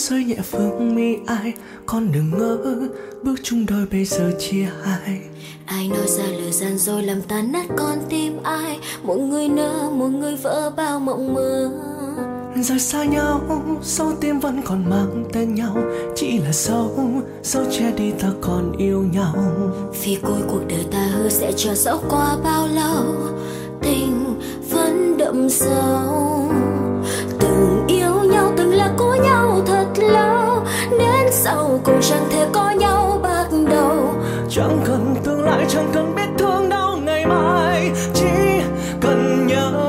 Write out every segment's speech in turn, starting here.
rơi nhẹ phương mi ai, con đừng ngỡ bước chung đôi bây giờ chia hai. Ai nói ra lời gian dối làm tan nát con tim ai, một người nỡ một người vỡ bao mộng mơ. Rời xa nhau, sâu tim vẫn còn mang tên nhau, chỉ là sâu che đi ta còn yêu nhau. Vì cuối cuộc đời ta hứa sẽ chờ dẫu qua bao lâu, tình vẫn đậm sâu. Từng yêu nhau, từng là của nhau thật lâu, đến sau cùng chẳng thể có nhau bắt đầu. Chẳng cần tương lai, chẳng cần biết thương đau ngày mai, chỉ cần nhau.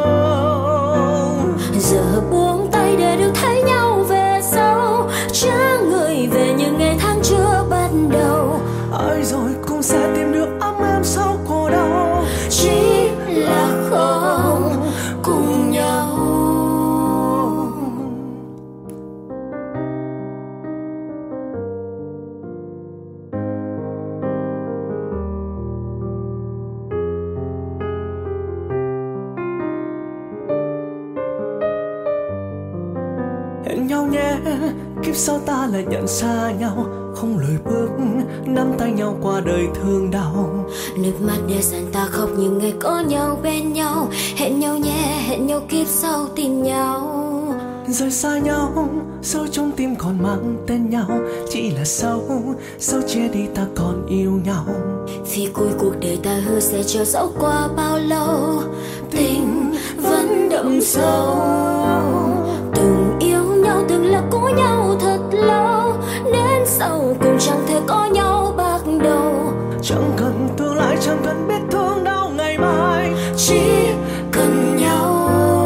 Giờ buông tay để được thấy nhau về sau, trả người về những ngày tháng chưa bắt đầu. Ai rồi cũng sẽ tìm được ấm êm sau khổ đau, Chỉ là không cùng nhau. hẹn nhau nhé, kiếp sau ta lại nhận xa nhau, không lùi bước nắm tay nhau qua đời thương đau. Nước mắt để dần ta khóc những ngày có nhau bên nhau, hẹn nhau nhé, hẹn nhau kiếp sau tìm nhau. Rời xa nhau, sâu trong tim còn mang tên nhau, chỉ là sâu che đi ta còn yêu nhau. Vì cuối cuộc đời ta hứa sẽ chờ dẫu qua bao lâu, tình vẫn đậm sâu. Từng yêu nhau, từng là của nhau thật lâu, đến sau cùng chẳng thể có nhau bắt đầu. Chẳng cần tương lai, chẳng cần biết thương đau ngày mai, chỉ cần nhau.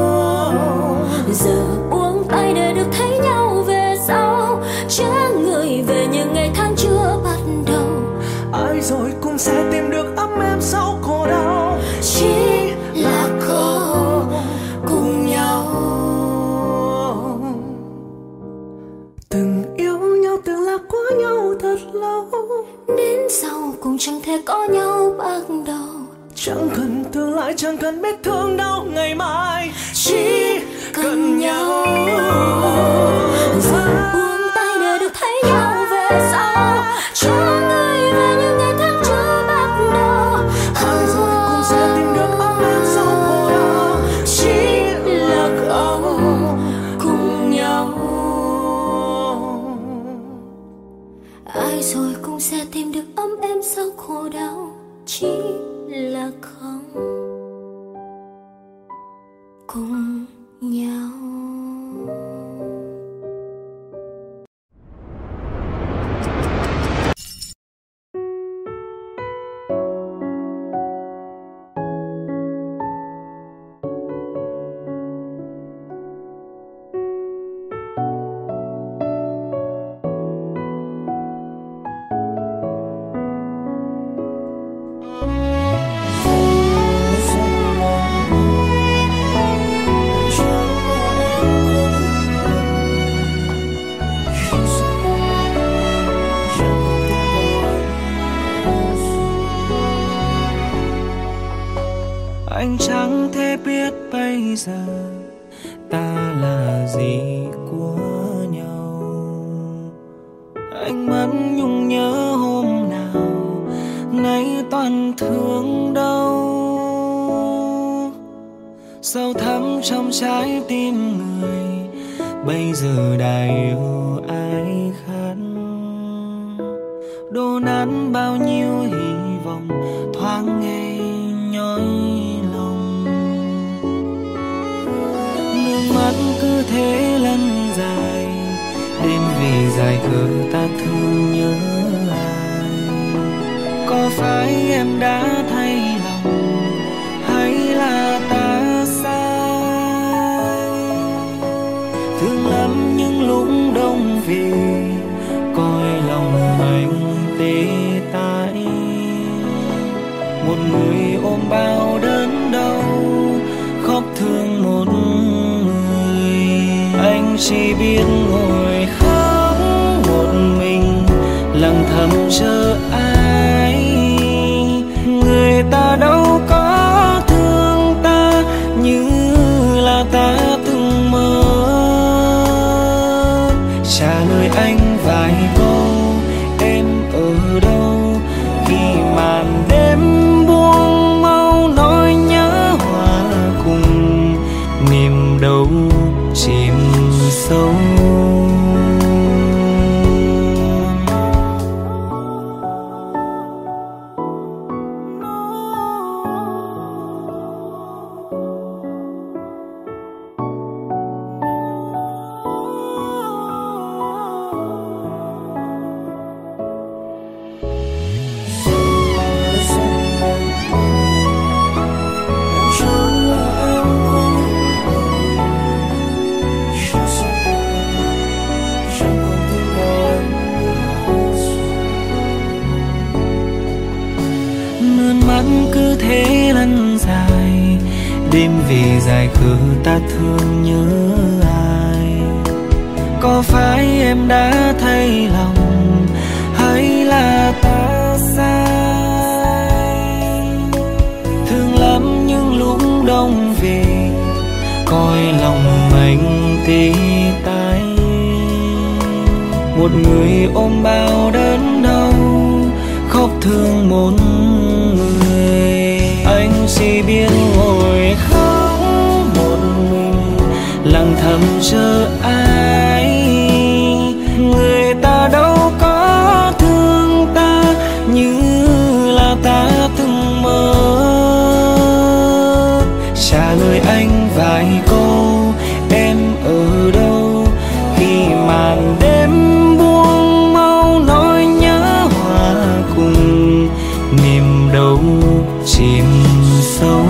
Giờ buông tay để được thấy nhau về sau, trả người về những ngày tháng chưa bắt đầu. Ai rồi cũng sẽ tìm được ấm êm sau khổ đau, Chỉ là không cùng nhau. Từng yêu nhau, từng là của nhau thật lâu, đến sau cùng chẳng thể có nhau bắt đầu. chẳng cần tương lai, chẳng cần biết thương đau ngày mai, Chỉ cần nhau. Giờ buông tay để được thấy nhau về sau, cho người về những ngày tháng chưa bắt đầu. ai rồi cũng sẽ tìm được ấm êm sau khổ đau, Chỉ là không cùng nhau. Ai rồi cũng sẽ tìm được ấm êm sau khổ đau, chỉ là không cùng nhau. Anh chẳng thể biết bây giờ ta là gì của nhau. Anh vẫn nhung nhớ hôm nào, nay toàn thương đau. Sâu thẳm trong trái tim người, bây giờ đã yêu ai khác. Đổ nát bao nhiêu hy vọng thoáng nghe nhói lòng. Nước mắt cứ thế lăn dài, đêm vì dài khờ ta thương nhớ ai. Có phải em đã thay lòng, hay là ta sai? Thương lắm những lúc đông về, coi lòng anh tê tái. Một người ôm bao đớn đau, khóc thương một người. Anh chỉ biết ngồi khóc một mình, lặng thầm chờ ai. Người ta đâu có thương ta như là ta từng mơ. Trả lời anh vài câu em ở đâu, khi màn đêm buông mau nỗi nhớ hòa cùng niềm đau chìm sâu. Cứ thế lăn dài, đêm vì dài khờ ta thương nhớ ai. Có phải em đã thay lòng hay là ta sai? Thương lắm nhưng lúc đông về coi lòng anh tê tái. Một người ôm bao đớn đau, khóc thương một người. Anh chỉ biết ngồi khóc một mình, lặng thầm chờ ai. Người ta đâu có thương ta như là ta từng mơ. Trả lời anh vài câu em ở đâu, khi màn đêm buông mau nỗi nhớ hòa cùng niềm đau chìm sâu.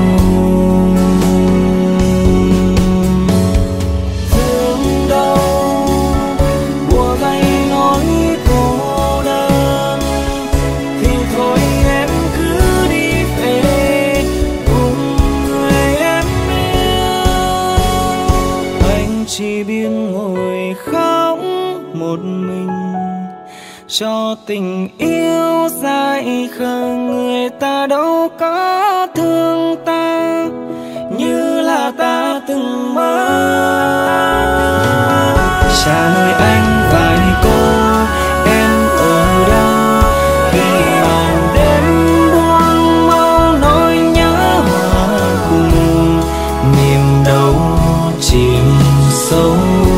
Thương đau bùa vây nỗi cô đơn, thì thôi em cứ đi về cùng người em yêu. Anh chỉ biết ngồi khóc một mình cho tình yêu dại khờ. Người ta đâu có thương ta như là ta từng mơ. Trả lời anh vài câu em ở đâu, khi màn đêm buông mau nỗi nhớ hòa cùng niềm đau chìm sâu.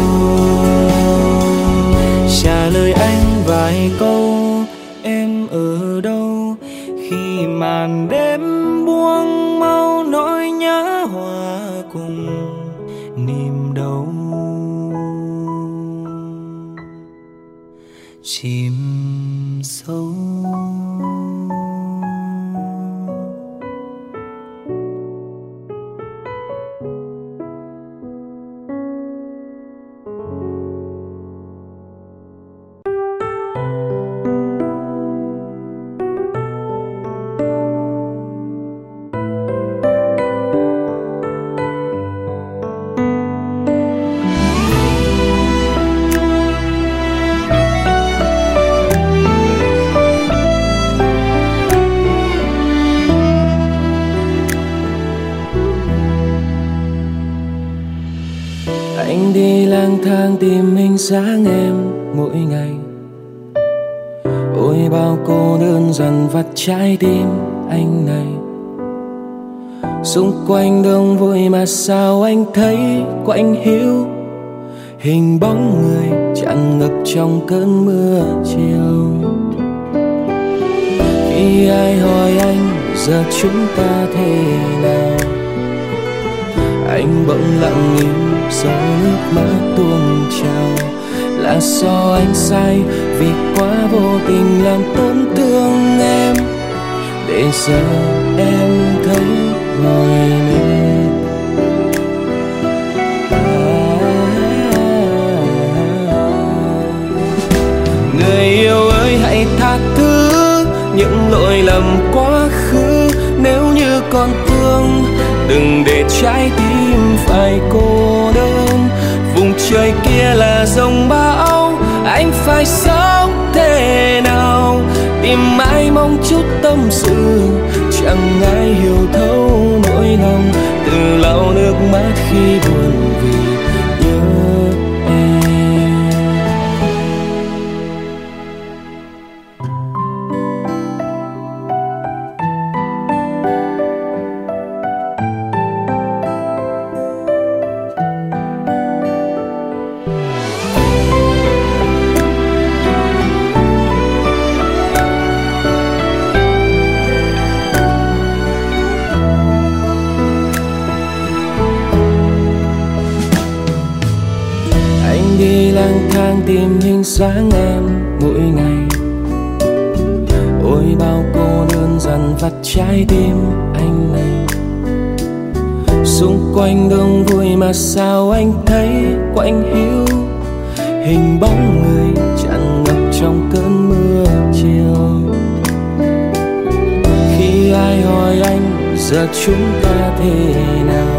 Trả lời anh vài câu em ở đâu, khi màn đêm buông mau nỗi nhớ hòa cùng niềm đau chìm sâu. Anh đi lang thang tìm hình dáng em mỗi ngày. Ôi bao cô đơn dần vặt trái tim anh này. Xung quanh đông vui mà sao anh thấy quạnh hiu. Hình bóng người tràn ngập trong cơn mưa chiều. Khi ai hỏi anh giờ chúng ta thế nào, anh bỗng lặng im giọt nước mắt tuôn trào. Là do anh sai vì quá vô tình làm tổn thương em, để giờ em thấy mỏi mệt. Người yêu ơi hãy tha thứ những lỗi lầm quá khứ. Nếu như còn thương đừng để trái tim phải cô đơn. Vùng trời kia là dòng bão, anh phải sống thế nào? Tìm mãi mong chút tâm sự, chẳng ai hiểu thấu nỗi lòng. Từ lau nước mắt khi buồn vì nhớ em. tìm hình dáng em mỗi ngày. Ôi bao cô đơn dần vặt trái tim anh này. Xung quanh đông vui mà sao anh thấy quạnh hiu, hình bóng người tràn ngập trong cơn mưa chiều. Khi ai hỏi anh giờ chúng ta thế nào,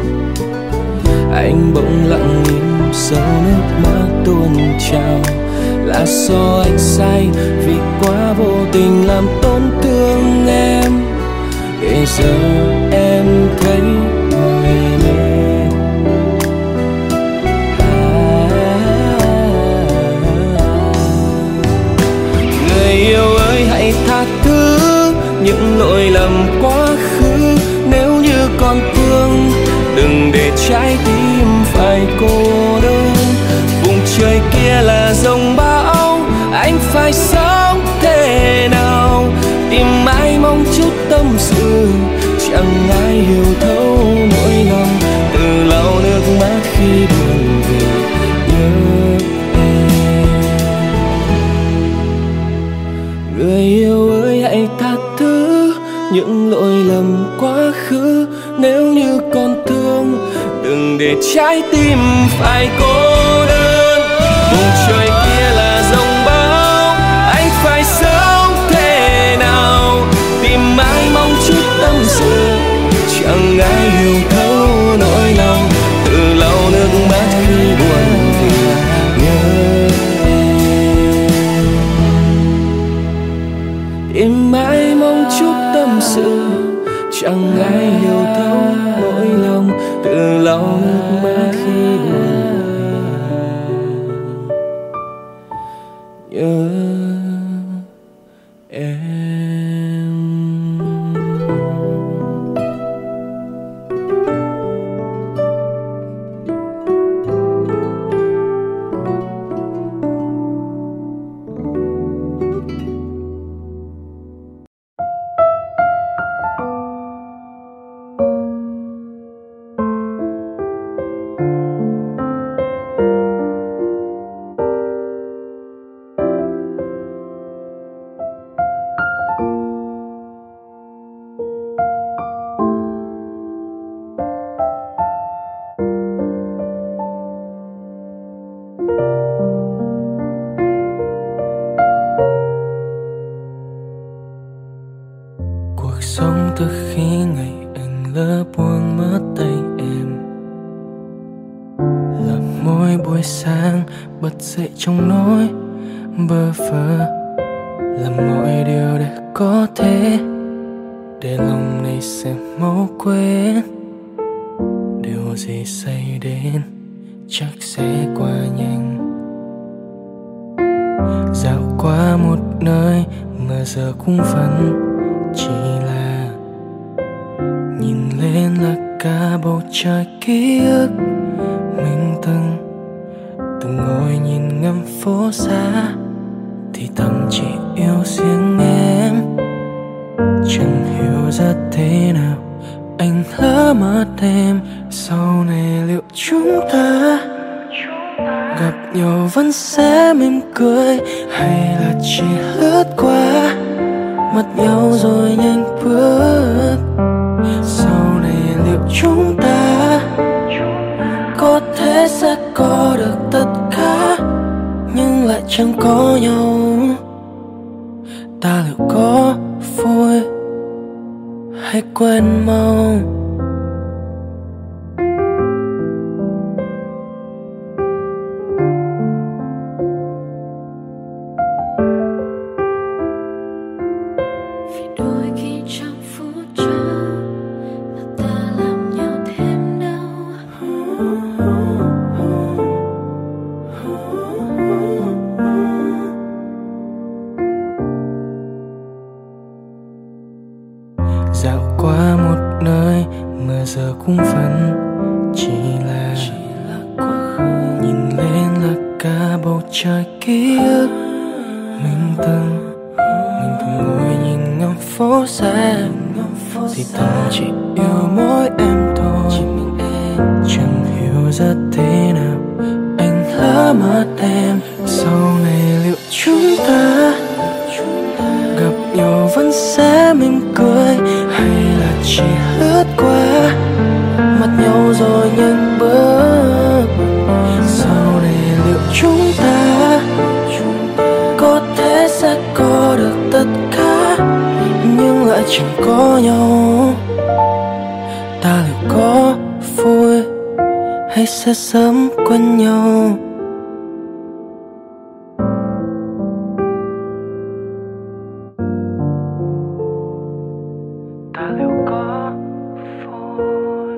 anh bỗng lặng im giấu nước mắt tuôn trào. Là do anh sai vì quá vô tình làm tổn thương em, để giờ em thấy người mê. Người yêu ơi hãy tha thứ những lỗi lầm quá khứ, nếu như còn thương đừng để trái tim phải cô đơn. Vùng trời kia là dòng bão, anh phải sống thế nào, tìm ai mong chút tâm sự, chẳng ai hiểu thấu nỗi lòng. Từ lau nước mắt khi buồn vì nhớ em. Người yêu ơi hãy tha thứ những lỗi lầm quá khứ, nếu như còn thương đừng để trái tim phải cô đơn. Vùng trời kia là dòng bão, anh phải sống thế nào, tìm ai mong chút tâm sự, chẳng ai hiểu thấu nỗi lòng. Tự lau nước mắt khi buồn vì nhớ em. Tìm ai mong chút tâm sự, chẳng ai hiểu thấu nỗi lòng. Tự lau nước mắt khi buồn nhớ em. Sống từ khi ngày anh lỡ buông mất tay em, là mỗi buổi sáng bật dậy trong nỗi bơ vơ, làm mọi điều để có thể để lòng này sẽ mau quên. Điều gì xảy đến chắc sẽ qua nhanh, dạo qua một nơi mà giờ cũng vẫn chỉ là nhìn lên là cả bầu trời ký ức. Mình từng ngồi nhìn ngắm phố xa, thì thầm chỉ yêu riêng em. Chẳng hiểu ra thế nào anh lỡ mất em. Sau này liệu chúng ta gặp nhau vẫn sẽ mỉm cười, hay là chỉ lướt qua mất nhau rồi nhanh bước. Sau này liệu chúng ta có thể sẽ có được tất cả, nhưng lại chẳng có nhau. Ta liệu có vui hay quên mau? Dạo qua một nơi mà giờ cũng vẫn chỉ là nhìn lên là cả bầu trời ký ức. Mình từng ngồi nhìn ngắm phố xa, thì thầm chỉ yêu mỗi em thôi. Chẳng hiểu ra thế nào anh lỡ mắt em. Sau này liệu chúng ta gặp nhau vẫn sẽ mỉm cười, hay là chỉ lướt qua mắt nhau rồi nhanh bước? Sau này liệu chúng ta có thể sẽ có được tất cả nhưng lại chẳng có nhau? Ta liệu có vui hay sẽ sớm quen nhau? Ta liệu có vui?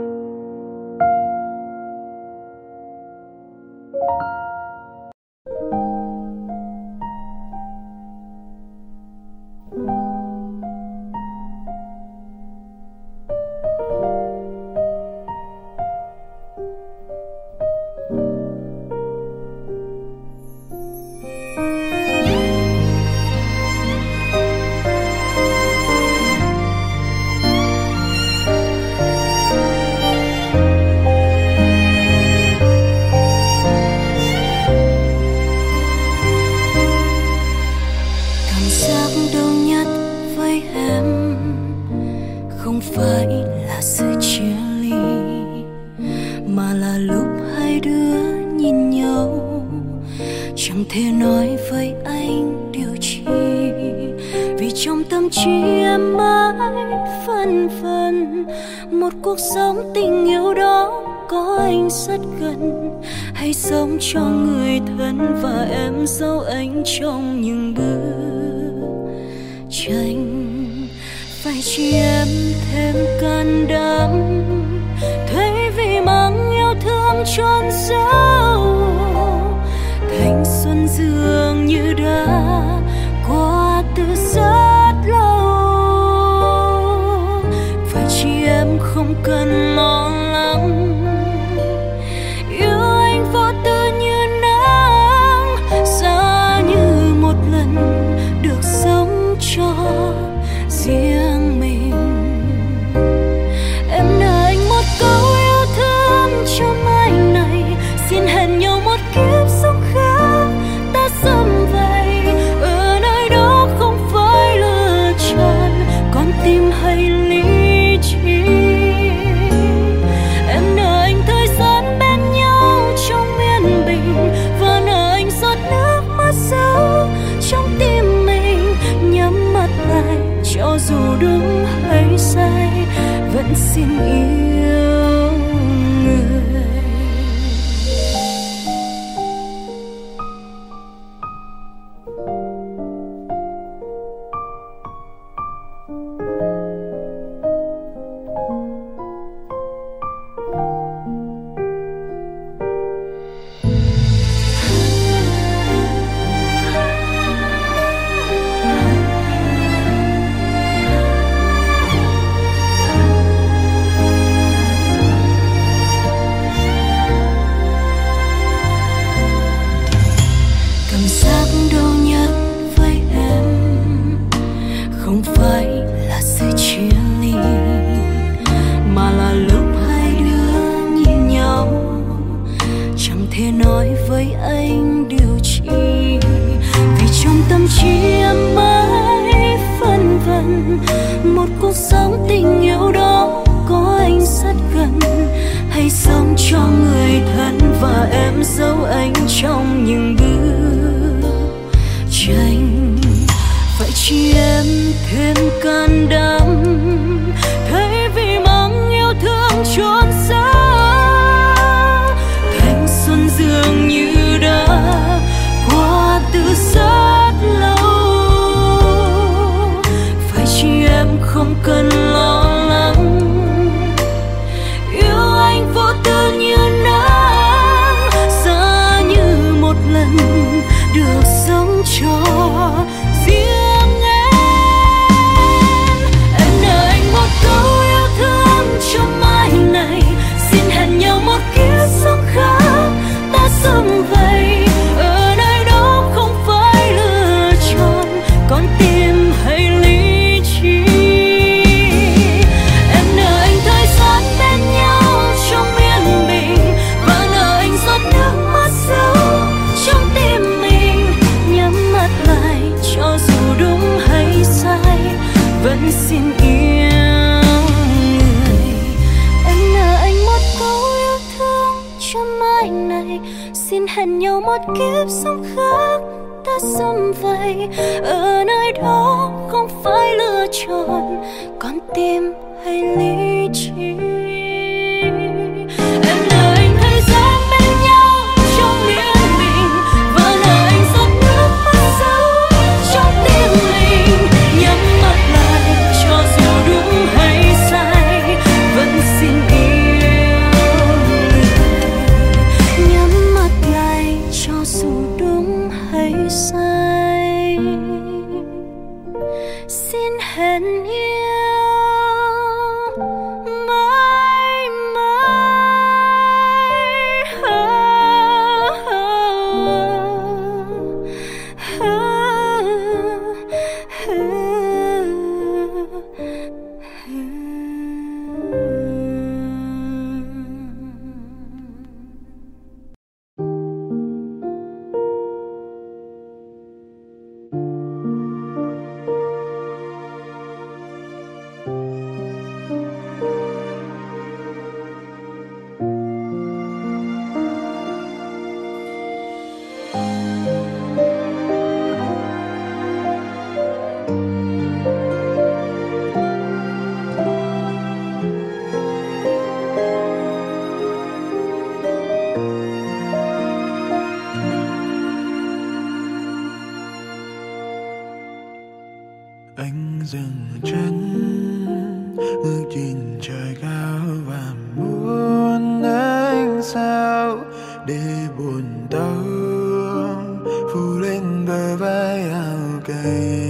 Cảm giác đau nhất với em không phải là sự chia ly, mà là lúc hai đứa nhìn nhau chẳng thể nói với anh điều chi. Vì trong tâm trí em mãi phân vân, một cuộc sống tình yêu đó có anh rất gần, hay sống cho người thân và em giấu anh trong những bức tranh. Phải chỉ em thêm can đảm, thay vì mang yêu thương chôn giấu. Thanh xuân dường như đã qua từ rất lâu. Phải chỉ em không cần lo lắng, yêu anh vô tư như nắng, xa như một lần được sống cho riêng mình. Em nợ anh một câu yêu thương cho mai này, xin hẹn nhau một kiếp sống khác. Ta sớm vậy ở nơi đó không phải lựa chọn con tim hay lý trí. Em nợ anh thời gian bên nhau trong yên bình, và nợ anh giọt nước mắt sâu trong tim mình. Nhắm mắt lại cho dù đúng hay sai, vẫn xin yêu người. Cảm giác đau nhất với em không phải là sự chia ly, mà là lúc hai đứa nhìn nhau chẳng thể nói với anh điều chi. Vì trong tâm trí em mãi phân vân, một cuộc sống tình yêu đó có anh rất gần, hay sống cho người thân và em giấu anh trong những bức tranh. Phải chỉ em thêm can đảm, thay vì mang yêu thương chôn giấu. Thanh xuân dường như đã qua từ rất lâu. Phải chỉ em không cần lo lắng, yêu anh vô tư như nắng, xa như một lần được sống cho riêng em. Em nợ anh một câu yêu thương cho mai này, xin hẹn nhau một kiếp sống khác. Ta sớm vậy ở nơi đó không phải lựa chọn con tim hay lý trí. Em nợ anh thời gian bên nhau trong yên bình, và nợ anh giọt nước mắt sâu một kiếp sống khác ta sum vầy. Ở nơi đó không phải lựa chọn con tim hay lý trí. Em là anh thời gian bên nhau trong yên bình, và là anh giọt nước mắt sâu trong tim mình. Nhắm mắt lại cho dù đúng hay sai, vẫn xin yêu người. Nhắm mắt lại cho dù đúng hay sai, xin hẹn yêu mãi Anh dừng chân ước nhìn trời cao và muốn anh sao để buồn đau phủ lên bờ vai áo cây.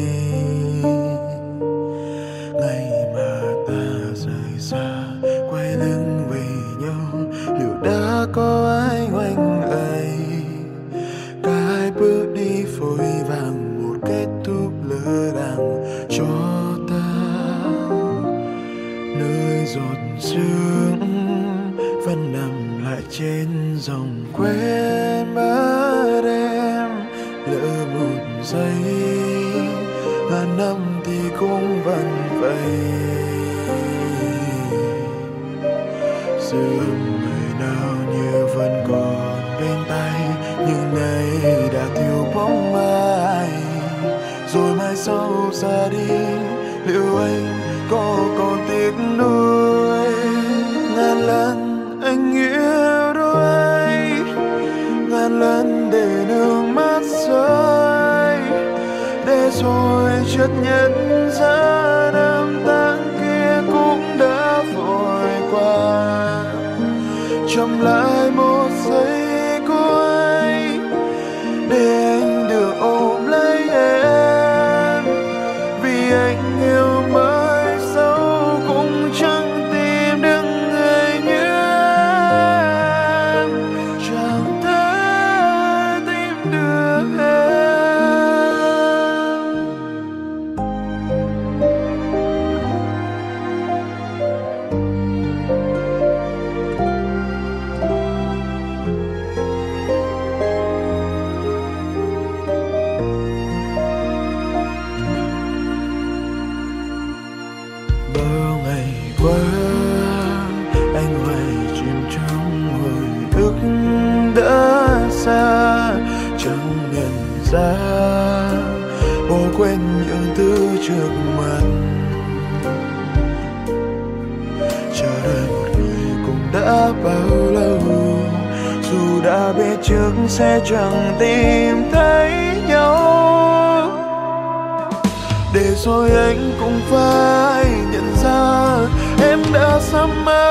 Ngày mà ta rời xa quay lưng về nhau, liệu đã có ai ngoảnh ấy? Cả hai bước đi vội vàng, một kết thúc lơ đãng cho ta. Nơi giọt sương vẫn nằm lại trên dòng quên mất em. Lỡ một giây ngàn năm thì cũng vẫn vậy. Dư người nào như vẫn còn bên tay, nhưng nay đã thiếu bóng ai. Rồi mai sau ra đi, liệu anh có còn tiếc nuối? Ngàn lần anh yêu đôi, ngàn lần để nước mắt rơi, để rồi chợt nhận ra năm tháng kia cũng đã vội qua. Chậm lại một giây cuối để anh được ôm lấy em, vì anh yêu mãi sâu cũng chẳng tìm được người như em, chẳng thể tìm được em. Bao ngày qua anh hoài chìm trong hồi ức đã xa, chẳng nhận ra bỏ quên những thứ trước mặt. Chờ đợi một người cũng đã bao lâu, dù đã biết trước sẽ chẳng tìm thấy nhau. Để rồi anh cũng phải nhận ra em đã xa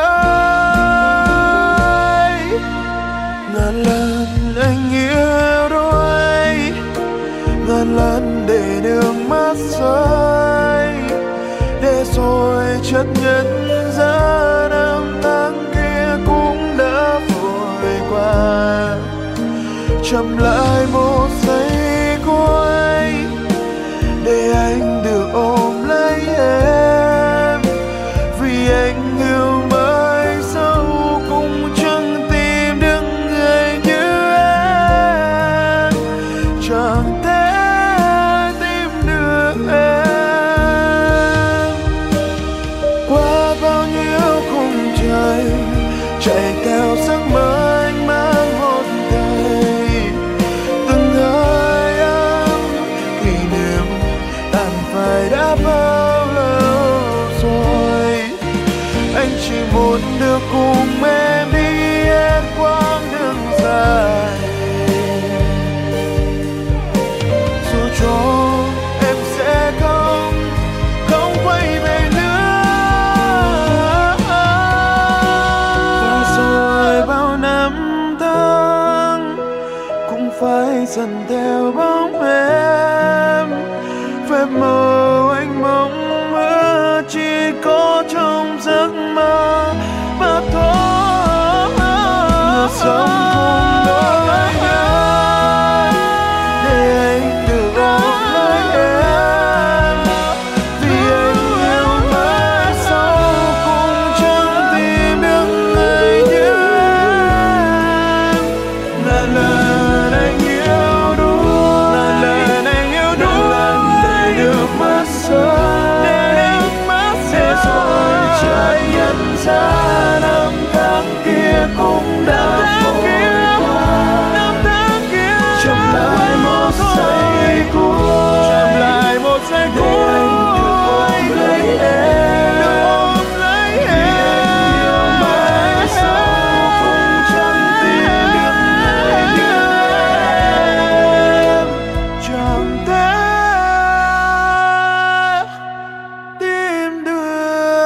mãi. Ngàn lần anh yêu đôi, ngàn lần để nước mắt rơi, để rồi chợt nhận ra năm tháng kia cũng đã vội qua. Chậm lại một giây cuối để anh được ôm lấy em, vì anh yêu mãi sâu cũng chẳng tìm được người như em, chẳng thể tìm được em. Qua bao nhiêu khung trời chạy theo giấc mơ anh mang một đời, bóng em. Phép màu anh mong ước chỉ có trong giấc mơ mà thôi. Sống không đôi em để anh được ôm lấy em, vì anh yêu mãi sau cùng chẳng tìm được người như em. Lần lần anh yêu đuối, lần lần anh yêu đuối để được mất sớm, để rồi trời nhận ra năm tháng kia cũng đã vội qua. Chậm lại một giây cuối, chậm lại một giây cuối để anh được ôm lấy em, vì anh yêu mãi sau cùng chẳng tìm được người như em. Chẳng thể tìm được em.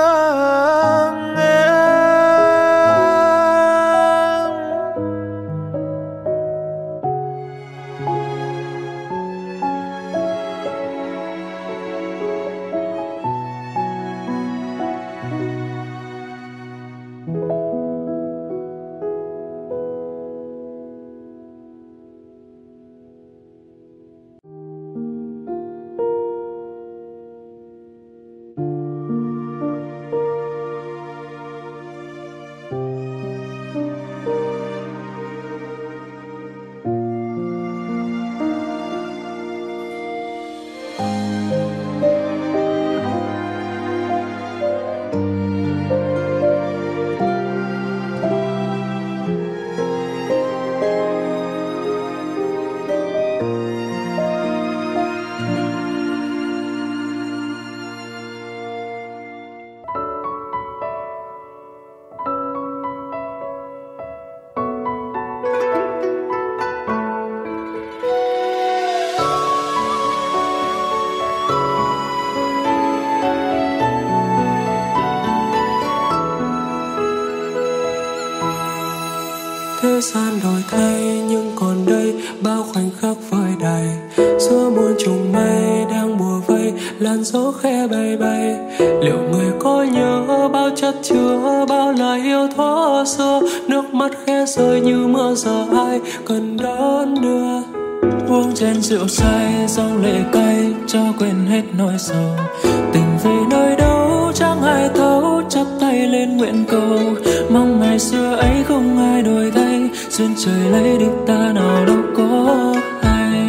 Thế gian đổi thay nhưng còn đây bao khoảnh khắc vơi đầy, giữa muôn trùng mây đang bùa vây, làn gió khẽ bay bay. Liệu người có nhớ bao chất chứa bao lời yêu thuở xưa, nước mắt khẽ rơi như mưa giờ ai cần đón đưa. Uống chén rượu say dòng lệ cay cho quên hết nỗi sầu, tình về nơi đâu chẳng ai thấu, chắp tay lên nguyện cầu mong ngày xưa ấy không ai đổi thay, duyên trời lấy đi ta nào đâu có hay.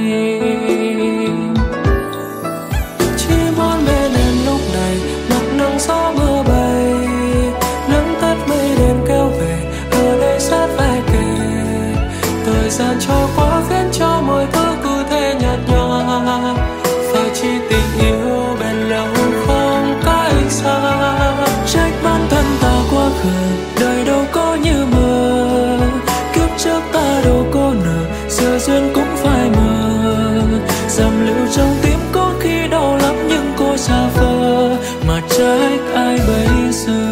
Chỉ muốn bên em lúc này mặc nắng gió mưa bay, nắng tắt mây đêm kéo về ở đây sát vai kề. Thời gian trôi qua khiến cho mọi thứ cứ thế nhạt nhòa, phải chi tình yêu bền lâu không cách xa. Trách bản thân ta quá khờ, đời đâu có như mơ, kiếp trước ta đâu có nợ, giờ duyên cũng phải mờ. Giam lưu trong tim có khi đau lắm nhưng cô xa vời, mà trách ai bây giờ.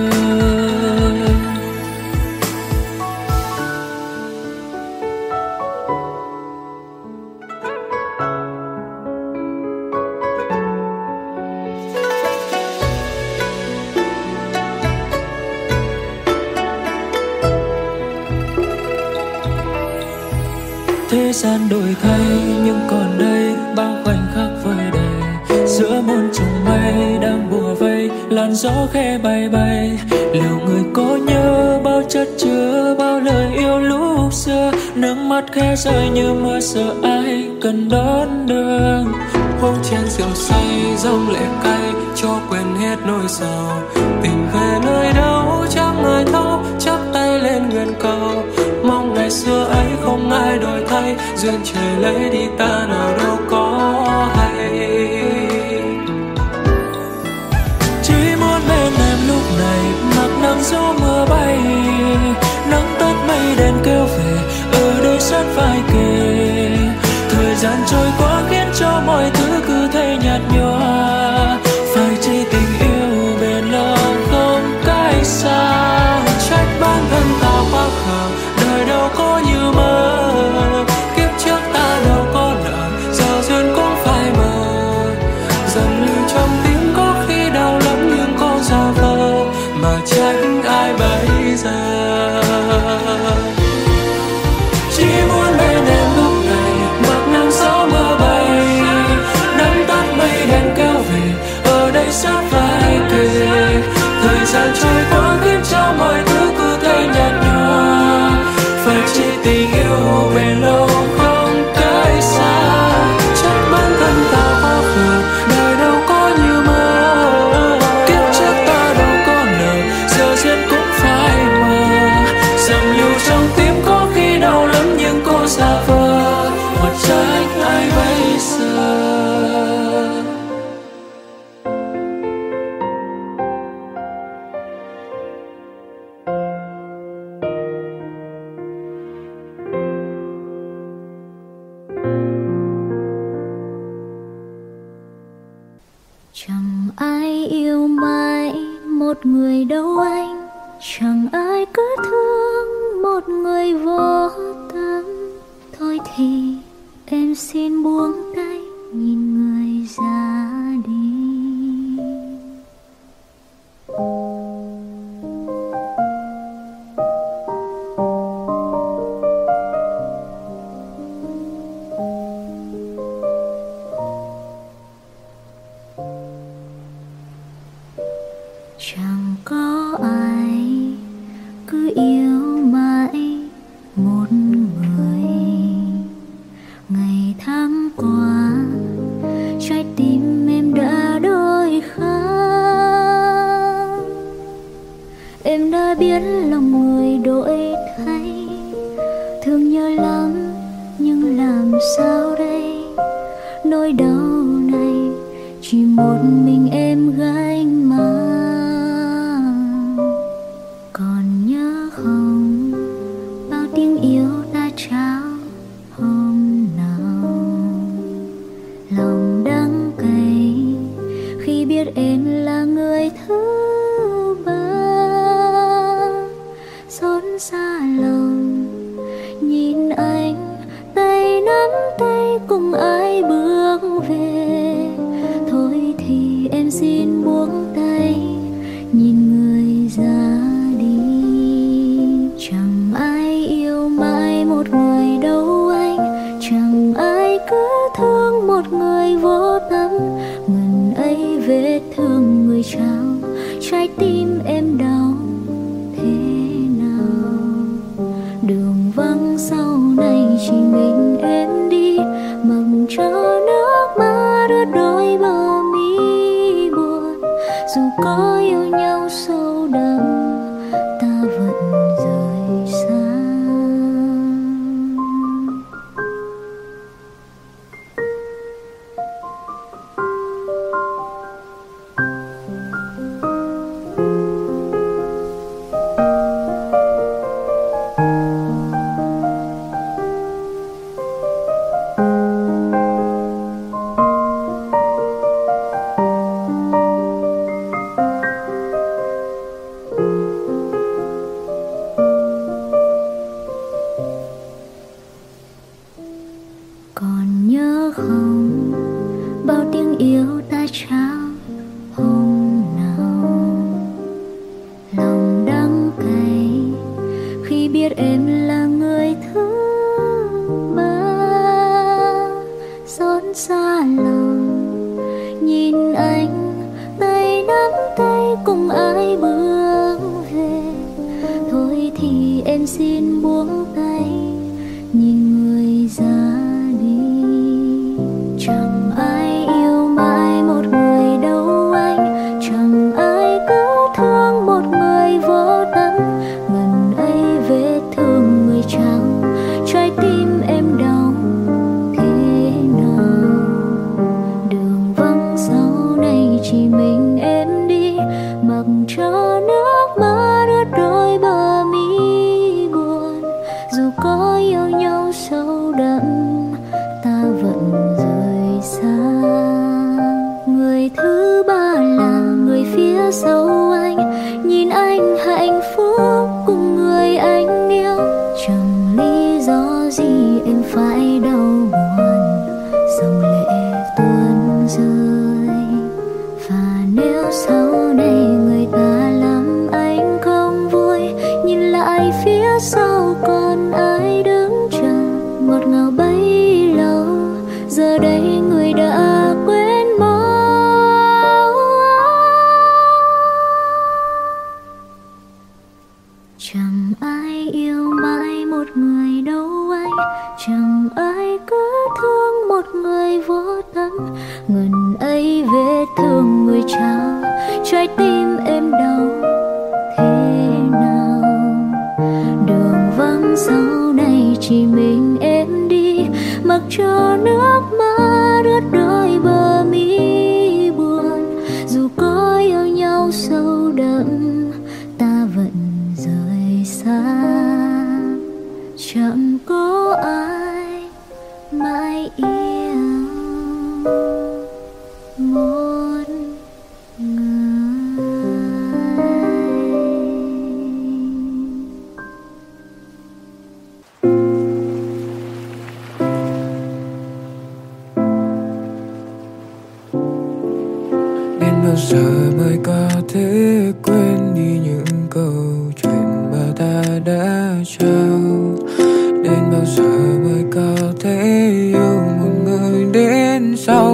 Thế gian đổi thay nhưng còn đây bao khoảnh khắc vơi đầy, giữa muôn trùng mây đang bùa vây, làn gió khẽ bay bay. Liệu người có nhớ bao chất chứa bao lời yêu lúc xưa, nước mắt khẽ rơi như mưa sợ ai cần đón đưa. Uống chén rượu say dòng lệ cay cho quên hết nỗi sầu, tình về nơi đâu chẳng ai thấu, chắp tay lên nguyện cầu mong ngày xưa ấy không ai đổi thay, duyên trời lấy đi ta nào đâu có hay. Chỉ muốn bên em lúc này mặc nắng gió mưa bay, nắng tắt mây đèn kêu về ở đây sát vai kề. Thời gian trôi qua khiến cho mọi thứ cứ thế nhạt nhòa, phải chi tình yêu bền lâu không cách xa. Trách bản thân ta quá khờ, đời đâu có như mơ, kiếp trước ta đâu có nợ, Chẳng ai yêu mãi một người đâu anh, chẳng ai cứ thương một người vô tâm. Thôi thì em xin buông tay nhìn người ra đi. Chẳng có ai cứ yêu mãi một người. Ngày tháng qua trái tim em đã đổi khác. Em đã biết lòng người đổi thay, thương nhớ lắm nhưng làm sao đây. Nỗi đau này chỉ một mình em gánh mang. Còn nhớ không bao tiếng yêu ta trao hôm nào. Lòng đắng cay khi biết em là người thứ ba. Xót xa lòng nhìn anh tay nắm tay cùng ai bước về. Thôi thì em xin buông tay nhìn người ra đi. Chẳng ai yêu mãi một người đâu anh, chẳng ai cứ thương một người vô tâm. Ngần ấy vết thương người trao trái tim em đau thế nào. Đường vắng sau này chỉ mình em đi, mặc cho nước mắt ướt đôi bờ mi buồn. Dù có yêu nhau sâu đậm ta vẫn rời xa. Còn nhớ không bao tiếng yêu ta trao hôm nào. Lòng đắng cay khi biết em là người thứ ba. Xót xa lòng nhìn anh tay nắm tay cùng ai bước về. Thôi thì em xin buông tay nhìn người ra đi. Chẳng ai yêu mãi một người đâu anh, chẳng ai cứ thương một người vô tâm. Ngần ấy vết thương người trao trái tim em đau thế nào. Đường vắng sau này chỉ mình em đi, mặc cho nước mắt ướt đôi bờ mi buồn. Dù có yêu nhau sâu đậm ta vẫn rời xa. Người thứ ba là người phía sau anh, nhìn anh hạnh phúc cùng người anh yêu. Chẳng lý do gì em phải đau buồn, dòng lệ tuôn rơi. Và nếu sau này người ta làm anh không vui, nhìn lại phía sau còn ai đứng chờ ngọt ngào bấy lâu. Giờ đây người đã quên mau. Chẳng ai yêu mãi một người đâu anh, chẳng ai cứ thương một người vô tâm. Ngần ấy vết thương người trao trái tim em đau thế nào. Đường vắng sau này chỉ mình em đi, mặc cho nước mắt ướt đôi bờ mi buồn. Dù có yêu nhau sâu đậm ta vẫn rời xa. Chẳng có ai mãi yêu một giờ mới có thể quên đi những câu chuyện mà ta đã trao? Đến bao giờ mới có thể yêu một người đến sau?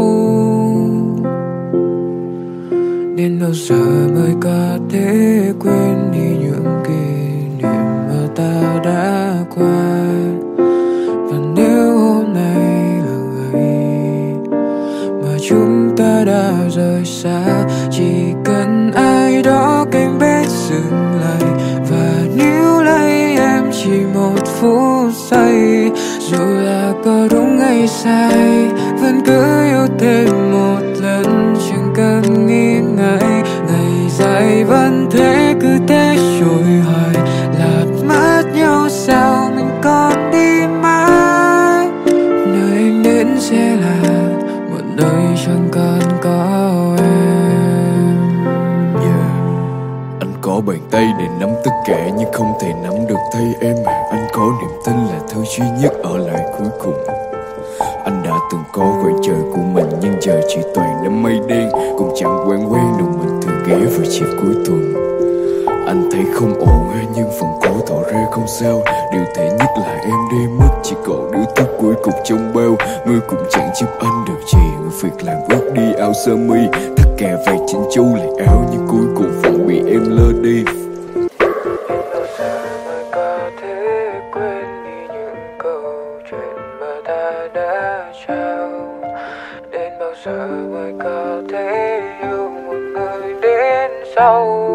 Đến bao giờ mới có thể quên đi những kỷ niệm mà ta đã qua? Và nếu hôm nay là ngày mà chúng ta đã rời xa, chỉ cần ai đó cạnh bên dừng lại và níu lấy em chỉ một phút giây. Dù là có đúng hay sai, vẫn cứ yêu thêm một lần, chẳng cần nghĩ ngại. Ngày dài vẫn thế, cứ thế trôi hoài, lạc mất nhau sao mình còn đi mãi. Nơi anh đến sẽ là một nơi chẳng còn có em. Anh có bàn tay để nắm tất cả nhưng không thể nắm được tay em. Anh có niềm tin là thứ duy nhất ở lại cuối cùng. Anh đã từng có khoảng trời của mình nhưng giờ chỉ toàn đám mây đen, cũng chẳng quen đâu mình thường ghé vào chiều cuối tuần. Anh thấy không ổn nhưng phần cố tỏ ra không sao. Điều tệ nhất là em đi mất, chỉ còn đứa thức cuối cùng trong bao. Mưa cũng chẳng giúp anh được gì, người việc làm ướt đi áo sơ mi, thắt cà vạt chỉnh chu lại áo nhưng cuối cùng vẫn bị em lơ đi. Đến bao giờ mới có thể yêu một người đến sau?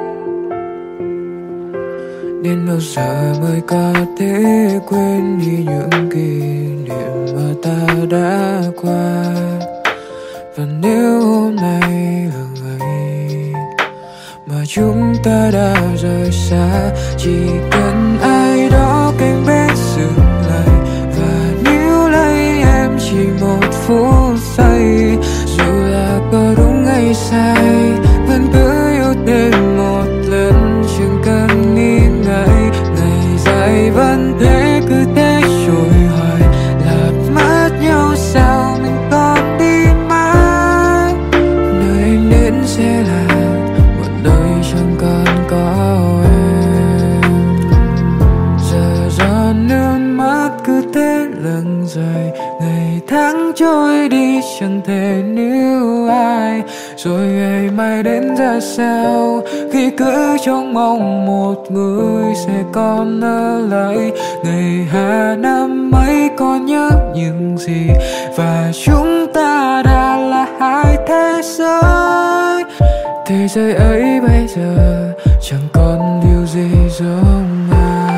Đến bao giờ mới có thể quên đi những kỷ niệm mà ta đã qua? Và nếu hôm nay là ngày mà chúng ta đã rời xa, chỉ cần ai đó cạnh bên dừng lại và níu lấy em chỉ một phút giây. Dù là có đúng hay sai, vẫn cứ yêu thêm một lần, chẳng cần nghĩ ngại. Ngày dài vẫn thế, cứ thế trôi hoài, lạc mất nhau sao mình còn đi mãi. Nơi anh đến sẽ là một nơi chẳng còn có em. Giờ giọt nước mắt cứ thế lặng dài, ngày tháng trôi đi chẳng thể níu ai. Rồi ngày mai đến ra sao, khi cứ trông mong một người sẽ còn ở lại. Ngày hà năm ấy có nhớ những gì, và chúng ta đã là hai thế giới. Thế giới ấy bây giờ chẳng còn điều gì giống ai.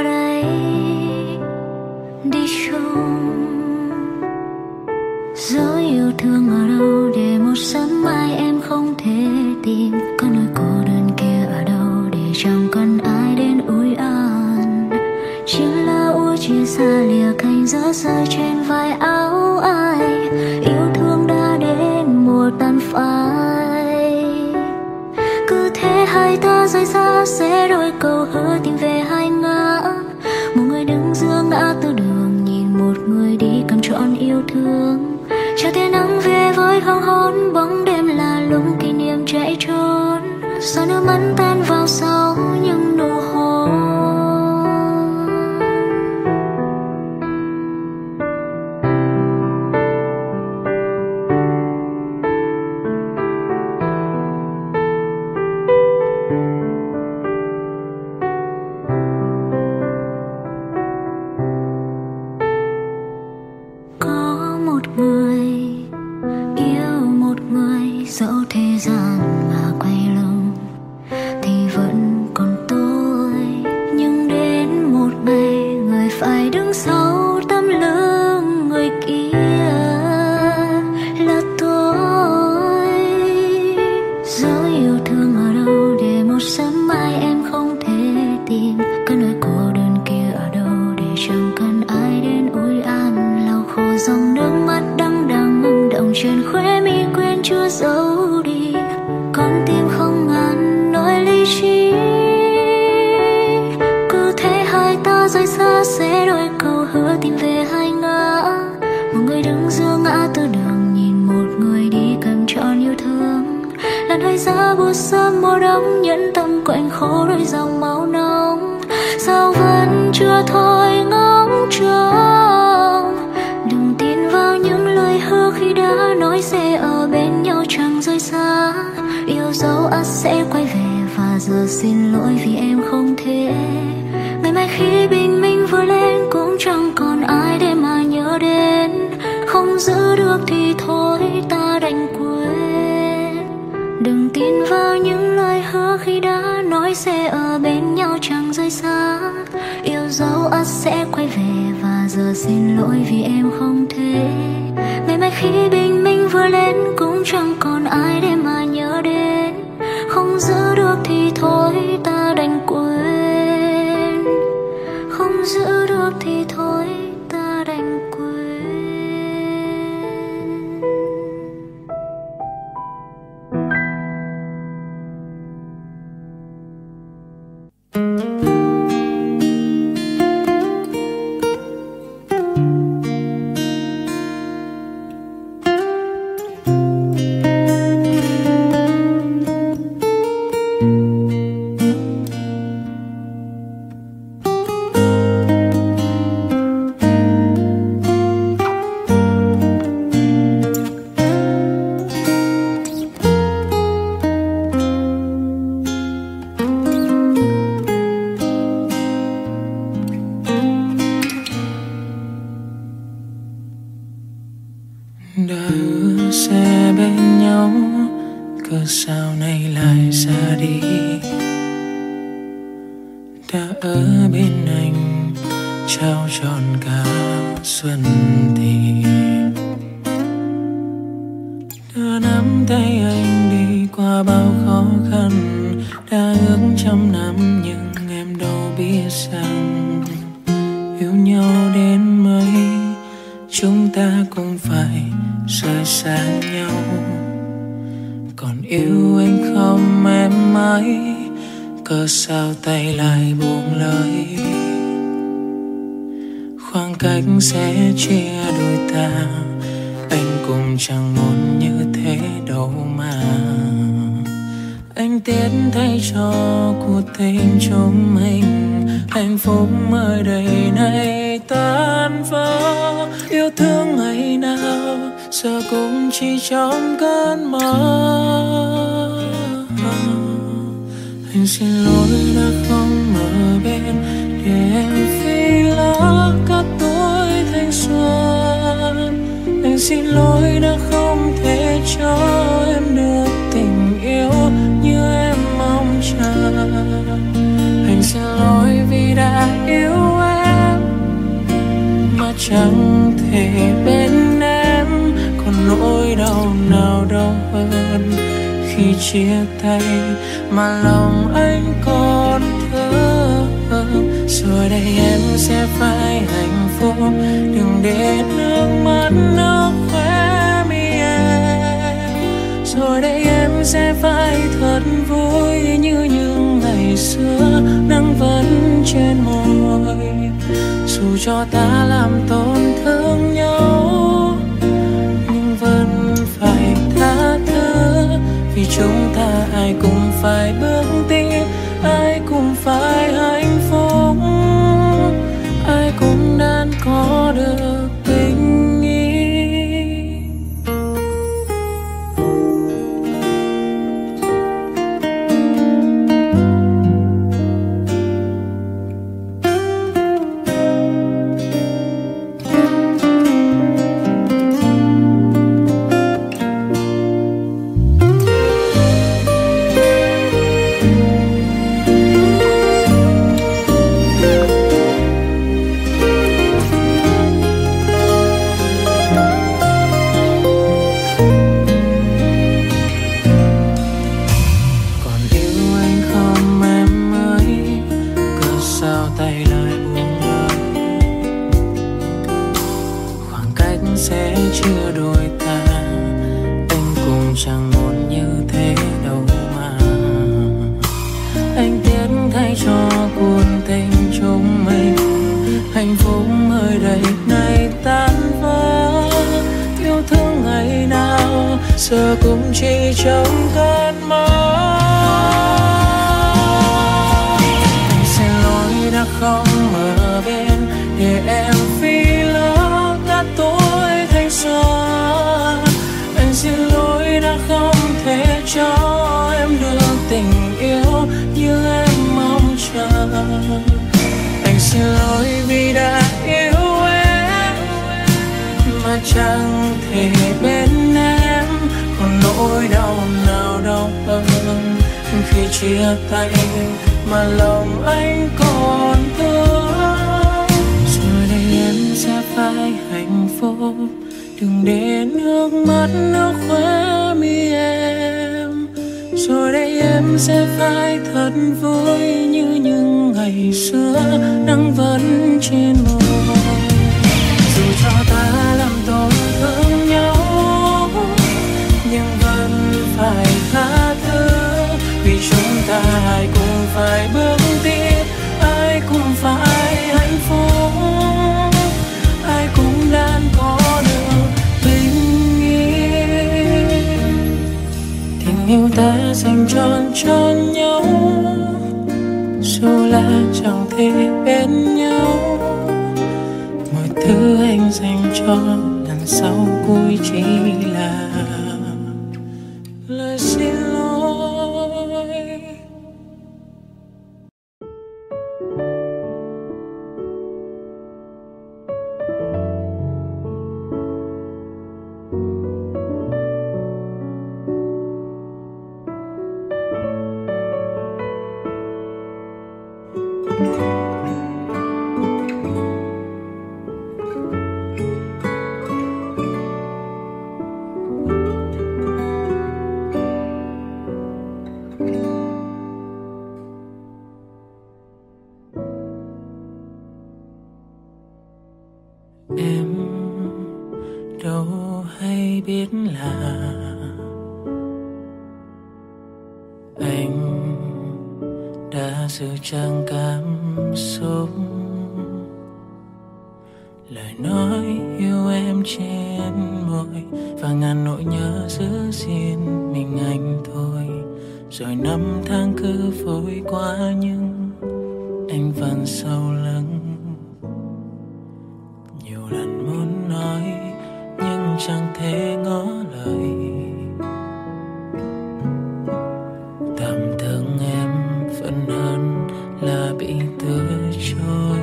đi chung. thương ở đâu để một sớm mai em không thể tìm? Có nỗi cô đơn kia ở đâu để chẳng cần ai đến ủi an? Chỉ là úa chia xa lìa cành gió rơi trên vai áo ai. Yêu thương đã đến mùa tàn phai. Cứ thế hai ta rời xa sẽ đôi câu hứa tìm về hai ngã. Một người đứng giữa ngã tư đường nhìn một người đi cầm trọn yêu thương. Cho tia nắng về với hoàng hôn, bóng đêm là lúc kỷ niệm chạy trốn. Giọt nước mắt tan vào sau những nụ hôn. Dẫu thế gian mà quay lưng thì vẫn còn tôi. Nhưng đến một ngày người phải đứng sau tấm lưng người kia là tôi. Dẫu yêu thương ở đâu để một sớm mai em không thể tìm? Cái nỗi cô đơn kia ở đâu để chẳng cần ai đến ủi an? Lau khô dòng nước mắt đắng đắng động trên khóe mi quên chưa giấu đi. Con tim không ngăn nỗi ly trí. Cứ thế hai ta rời xa sẽ đôi câu hứa tìm về hai ngã. Một người đứng giữa ngã tư đường nhìn một người đi cầm trọn yêu thương. Làn hơi giá buốt sớm mùa đông nhẫn tâm quạnh khô đôi dòng máu nóng. Sao vẫn chưa thôi ngóng trông? Đừng tin vào những lời hứa khi đã nói sẽ ở bên nhau chẳng rời xa. Yêu dấu ắt sẽ quay về và giờ xin lỗi vì em không thể. Ngày mai khi bình minh vừa lên cũng chẳng còn ai để mà nhớ đến. Không giữ được thì thôi ta đành quên. Đừng tin vào những lời hứa khi đã nói sẽ ở bên nhau chẳng rời xa. Yêu dấu ắt sẽ quay về và giờ xin lỗi vì em không thể. Ngày mai khi bình minh vừa lên cũng chẳng còn ai để mà nhớ đến. Không giữ được thì thôi ta đành quên. Không giữ được thì thôi ta đành quên. Đã hứa sẽ bên nhau, cớ sao nay lại ra đi? Đã ở bên anh trao trọn cả xuân thì đã nắm tay anh đi qua bao khó khăn. Đã ước trăm năm nhưng em đâu biết rằng yêu nhau đến mấy chúng ta cũng phải rời xa nhau. Còn yêu anh không em mãi, cớ sao tay lại buông lời? Khoảng cách sẽ chia đôi ta, anh cũng chẳng muốn như thế đâu mà. Anh tiếc thay cho cuộc tình chúng mình, hạnh phúc mới đây này tan vỡ. Yêu thương ngày nào giờ cũng chỉ trong cơn mơ. Anh xin lỗi đã không ở bên để em phi lỡ cả tuổi thanh xuân. Anh xin lỗi đã không thể cho em được tình yêu như em mong chờ. Anh xin lỗi vì đã yêu em mà chẳng thể bên em. Còn nỗi đau nào đau hơn khi chia tay mà lòng anh còn thơ. Rồi đây em sẽ phải hạnh phúc, đừng để nước mắt nó khóe mi em. Rồi đây em sẽ phải thật vui như những ngày xưa, nắng vẫn trên môi. Dù cho ta làm tổn thương nhau nhưng vẫn phải tha thứ, vì chúng ta ai cũng phải bước tiếp, ai cũng phải hạnh phúc, ai cũng đang có được tình ý. Giờ cũng chỉ trong cơn mơ. Anh xin lỗi đã không ở bên để em phi lỡ cả tối thanh xuân. Anh xin lỗi đã không thể cho em được tình yêu như em mong chờ. Anh xin lỗi vì đã yêu em mà chẳng thể bên em. Còn nỗi đau nào đau hơn khi chia tay mà lòng anh còn thương. Rồi đây em sẽ phải hạnh phúc, đừng để nước mắt nó khóe mi em. Rồi đây em sẽ phải thật vui như những ngày xưa, nắng vẫn trên môi. Dù cho ta làm tổn thương nhau nhưng vẫn phải tha thứ, vì chúng ta ai cũng phải bước tiếp, ai cũng phải hạnh phúc, ai cũng đang có được tình yêu. Tình yêu ta dành trọn cho nhau, dù là chẳng thể bên nhau. Mọi thứ anh dành cho lần sau cuối chỉ là lời xin lỗi. Em đâu hay biết là anh đã giữ trang cảm xúc. Lời nói yêu em trên môi và ngàn nỗi nhớ giữ riêng mình anh thôi. Rồi năm tháng cứ vội qua nhưng anh vẫn sâu lắng. Nhiều lần muốn nói nhưng chẳng thể ngỏ lời. Tạm thương em vẫn hơn là bị từ chối.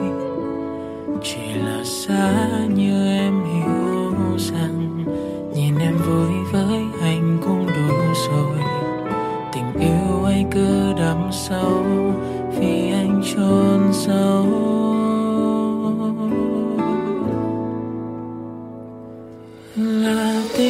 Chỉ là xa như em hiểu rằng nhìn em vui với anh cũng đủ rồi. Tình yêu ấy cứ đậm sâu vì anh chôn sâu. Là tình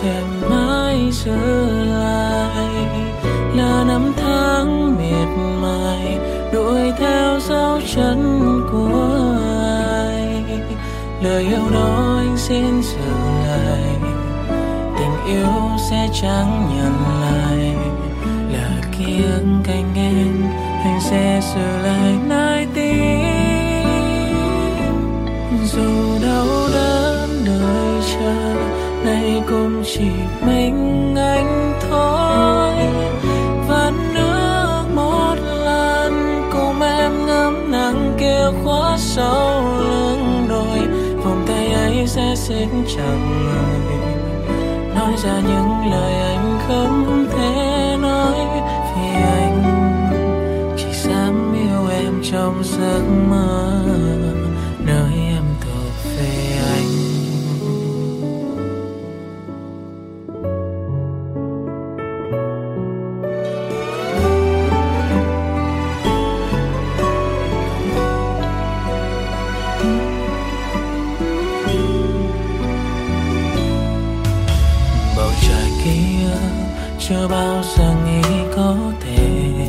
sẽ mãi giữ lại là năm tháng miệt mài đuổi theo dấu chân của ai. Lời yêu đó anh xin giữ lại, tình yêu sẽ chẳng nhận lại là ký ức cạnh em. Anh sẽ giữ lại nơi tim dù đau đớn đợi chờ nay cũng chỉ mình anh thôi. Vẫn nước một lần cùng em ngắm nắng kia khuất sau lưng đồi, vòng tay ấy sẽ xích chặt người, nói ra những lời anh không thể nói. Vì anh chỉ dám yêu em trong giấc mơ, nơi em thuộc về anh. Bầu trời kia chưa bao giờ nghĩ có thể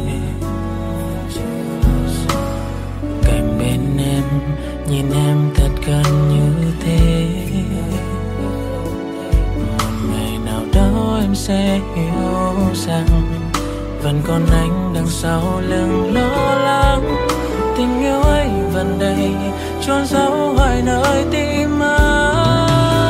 cạnh bên em, nhìn em thật gần như thế. Một ngày nào đó em sẽ hiểu rằng vẫn còn anh đằng sau lưng lo lắng. Tình yêu ấy vẫn đây chôn giấu hoài nơi tim anh.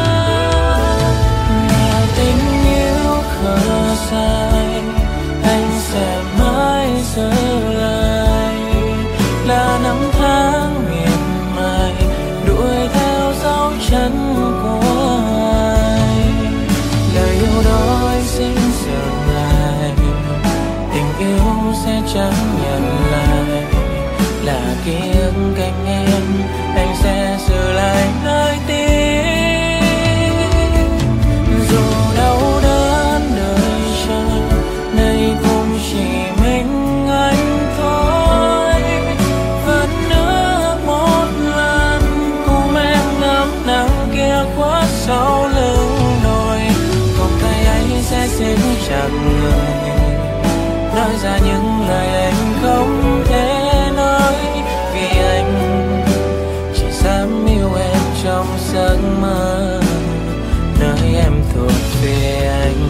Là tình yêu khờ dại anh sẽ mãi giữ lại, là năm tháng miệt mài đuổi theo dấu chân của ai. Lời yêu đó anh xin giữ lại, tình yêu sẽ chẳng nhận lại là ký ức cạnh em. Anh sẽ giữ lại nơi tim dù đau đớn đợi chờ nay cũng chỉ mình anh thôi. Vẫn nước một lần cùng em ngắm nắng kia khuất sau lưng đồi, vòng tay ấy sẽ xích chặt người, nói ra những lời anh không thể nói. Vì anh chỉ dám yêu em trong giấc mơ, nơi em thuộc về anh.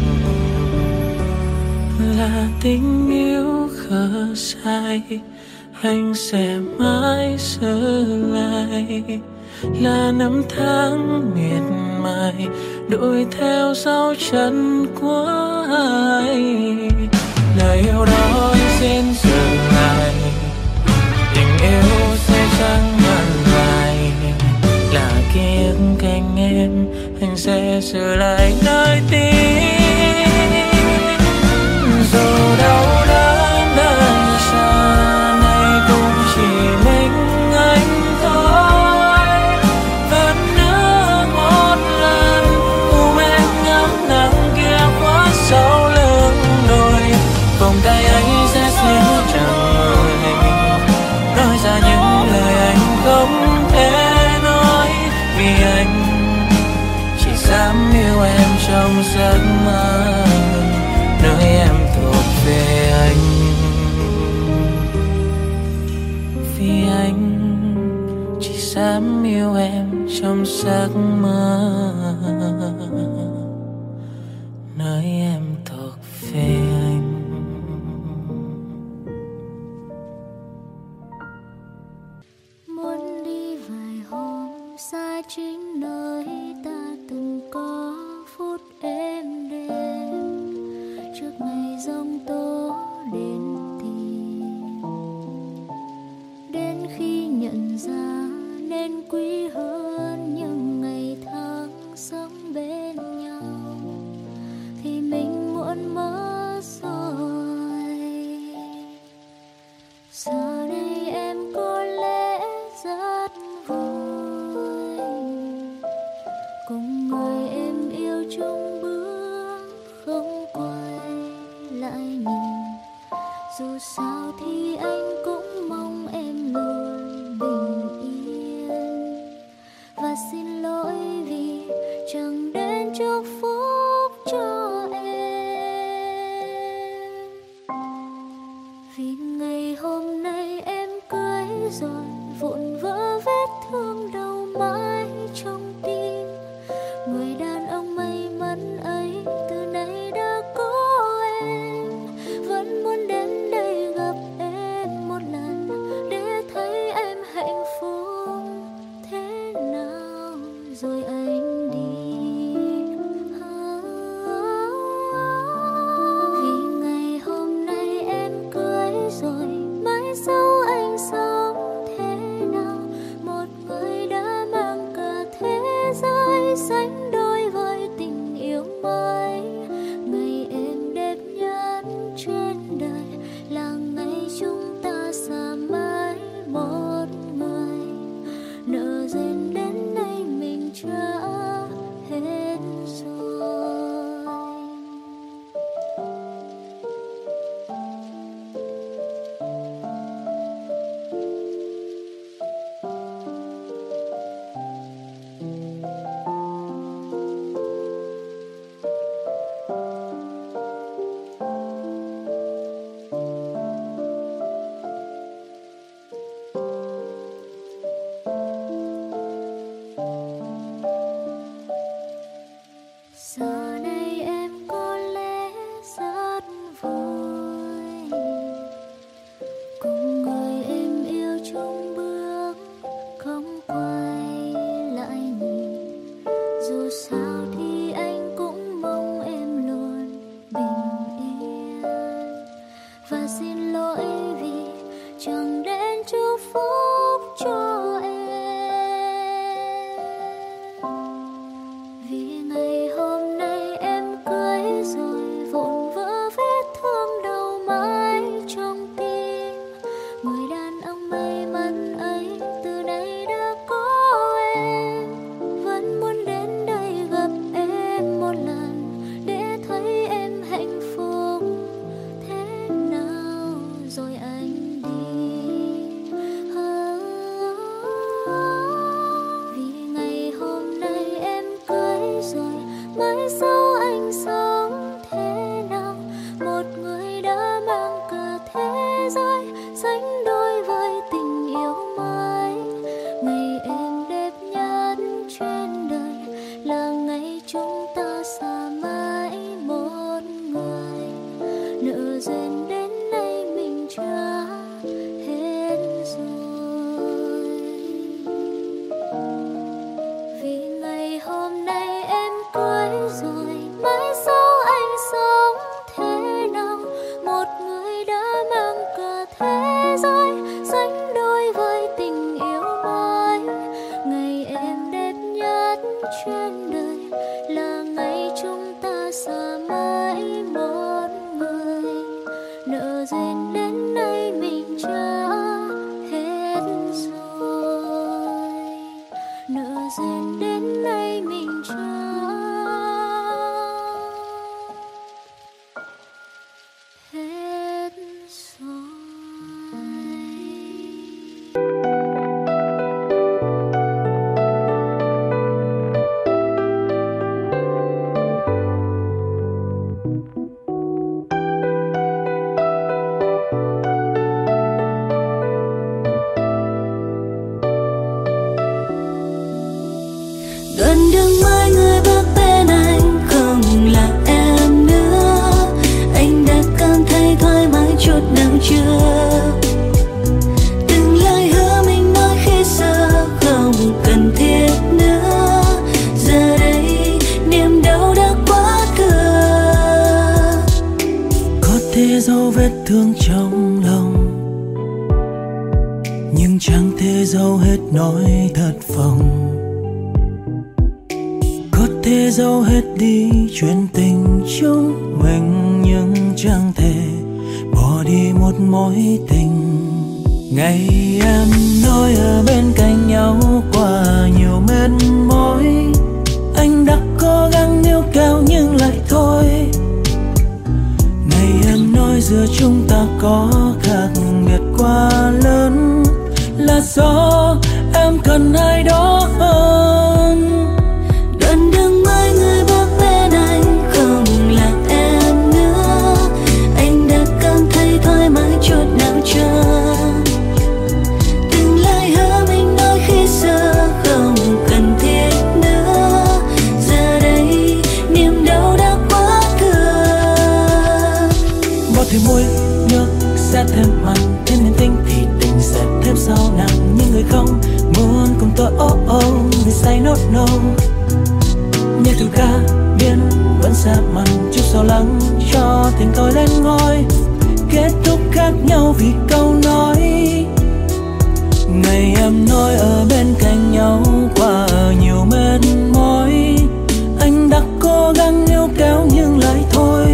Là tình yêu khờ dại anh sẽ mãi giữ lại, là năm tháng miệt mài đuổi theo dấu chân của ai. Lời yêu đó anh xin dừng lại, tình yêu sẽ chẳng nhận lại là ký ức cạnh em. Anh sẽ giữ lại nơi tim dù đau đớn đợi chờ nay cũng chỉ mình anh thôi. Vẫn nước một lần cùng em ngắm nắng kia khuất sau lưng đồi, vòng tay ấy sẽ xích chặt người, nói ra những lời anh không thể nói. Vì anh chỉ dám yêu em trong giấc mơ, nơi em thuộc về anh. Vì anh chỉ dám yêu em trong giấc mơ, nơi em thuộc về anh. Muốn đi vài hôm xa chính nơi ta từng có phút êm đềm, trước ngày giông tố đến tìm, đến khi nhận ra nên quý hơn những ngày tháng sống bên nhau. rồi vụn vỡ vết thương đầu mãi trong tim. Người đàn ông may mắn ấy từ nay đã có em, vẫn muốn đến đây gặp em một lần để thấy em hạnh phúc thế nào rồi anh đi. Vì ngày hôm nay em cưới rồi, mãi sau anh sống thế nào? Một người đã mang cả thế giới sánh đôi với tình yêu mới. Ngày em đẹp nhất trên đời là ngày chúng ta xa mãi một người. Nợ duyên đến nay mình trả hết rồi. Giờ này em có lẽ rất vui cùng người em yêu chung bước không quay lại nhìn. Dù sao thì anh cũng mong em luôn bình yên. Và xin lỗi vì chẳng đến chúc phúc cho em. Vì ngày hôm nay em cưới rồi, vụn vỡ vết thương đầu mãi trong tim. Người đàn ông may mắn ấy từ nay đã có em, vẫn muốn đến đây gặp em một lần để thấy em hạnh phúc thế nào rồi anh đi. Vì ngày hôm nay em cưới rồi, mãi sau anh sống thế nào? Một người đã mang cả thế giới sánh đôi với tình yêu mới. Ngày em đẹp nhất trên đời là ngày chúng ta xa mãi một người. Nợ duyên đến nay mình trả hết rồi. Vì ngày hôm nay em cưới rồi, mãi sau anh sống thế nào? Một người đã mang cả thế giới sánh đôi với tình yêu mới. Ngày em đẹp nhất trên đời là ngày chúng ta xa mãi một người. Nợ duyên đến nay mình trả hết rồi. Nợ duyên đến nay mình trả hết rồi. Đoạn đường mai người bước bên anh không là em nữa. Anh đã cảm thấy thoải mái chút nào chưa? Từng lời hứa mình nói khi xưa không cần thiết nữa. Giờ đây niềm đau đã quá cửa. Có thể dấu vết thương trong lòng, nhưng chẳng thể dấu hết nỗi thất vọng. Có thể dấu hết đi chuyện tình chúng mình, nhưng chẳng thể bỏ đi một mối tình. Ngày em nói ở bên cạnh nhau qua nhiều mệt mỏi, anh đã cố gắng níu kéo nhưng lại thôi. Ngày em nói giữa chúng ta có khác biệt quá lớn, là do em cần ai đó hơn. Đoạn đường mai người bước bên anh không là em nữa. Anh đã cảm thấy thoải mái chút nào chưa? Từng đêm sau nặng nhưng người không muốn cùng tôi. Người say nốt no nhạc từ ca biến vẫn xa mặt chút sao lắng cho tình tôi lên ngôi. Kết thúc khác nhau vì câu nói ngày em nói ở bên cạnh nhau qua nhiều mệt mỏi. Anh đã cố gắng níu kéo nhưng lại thôi.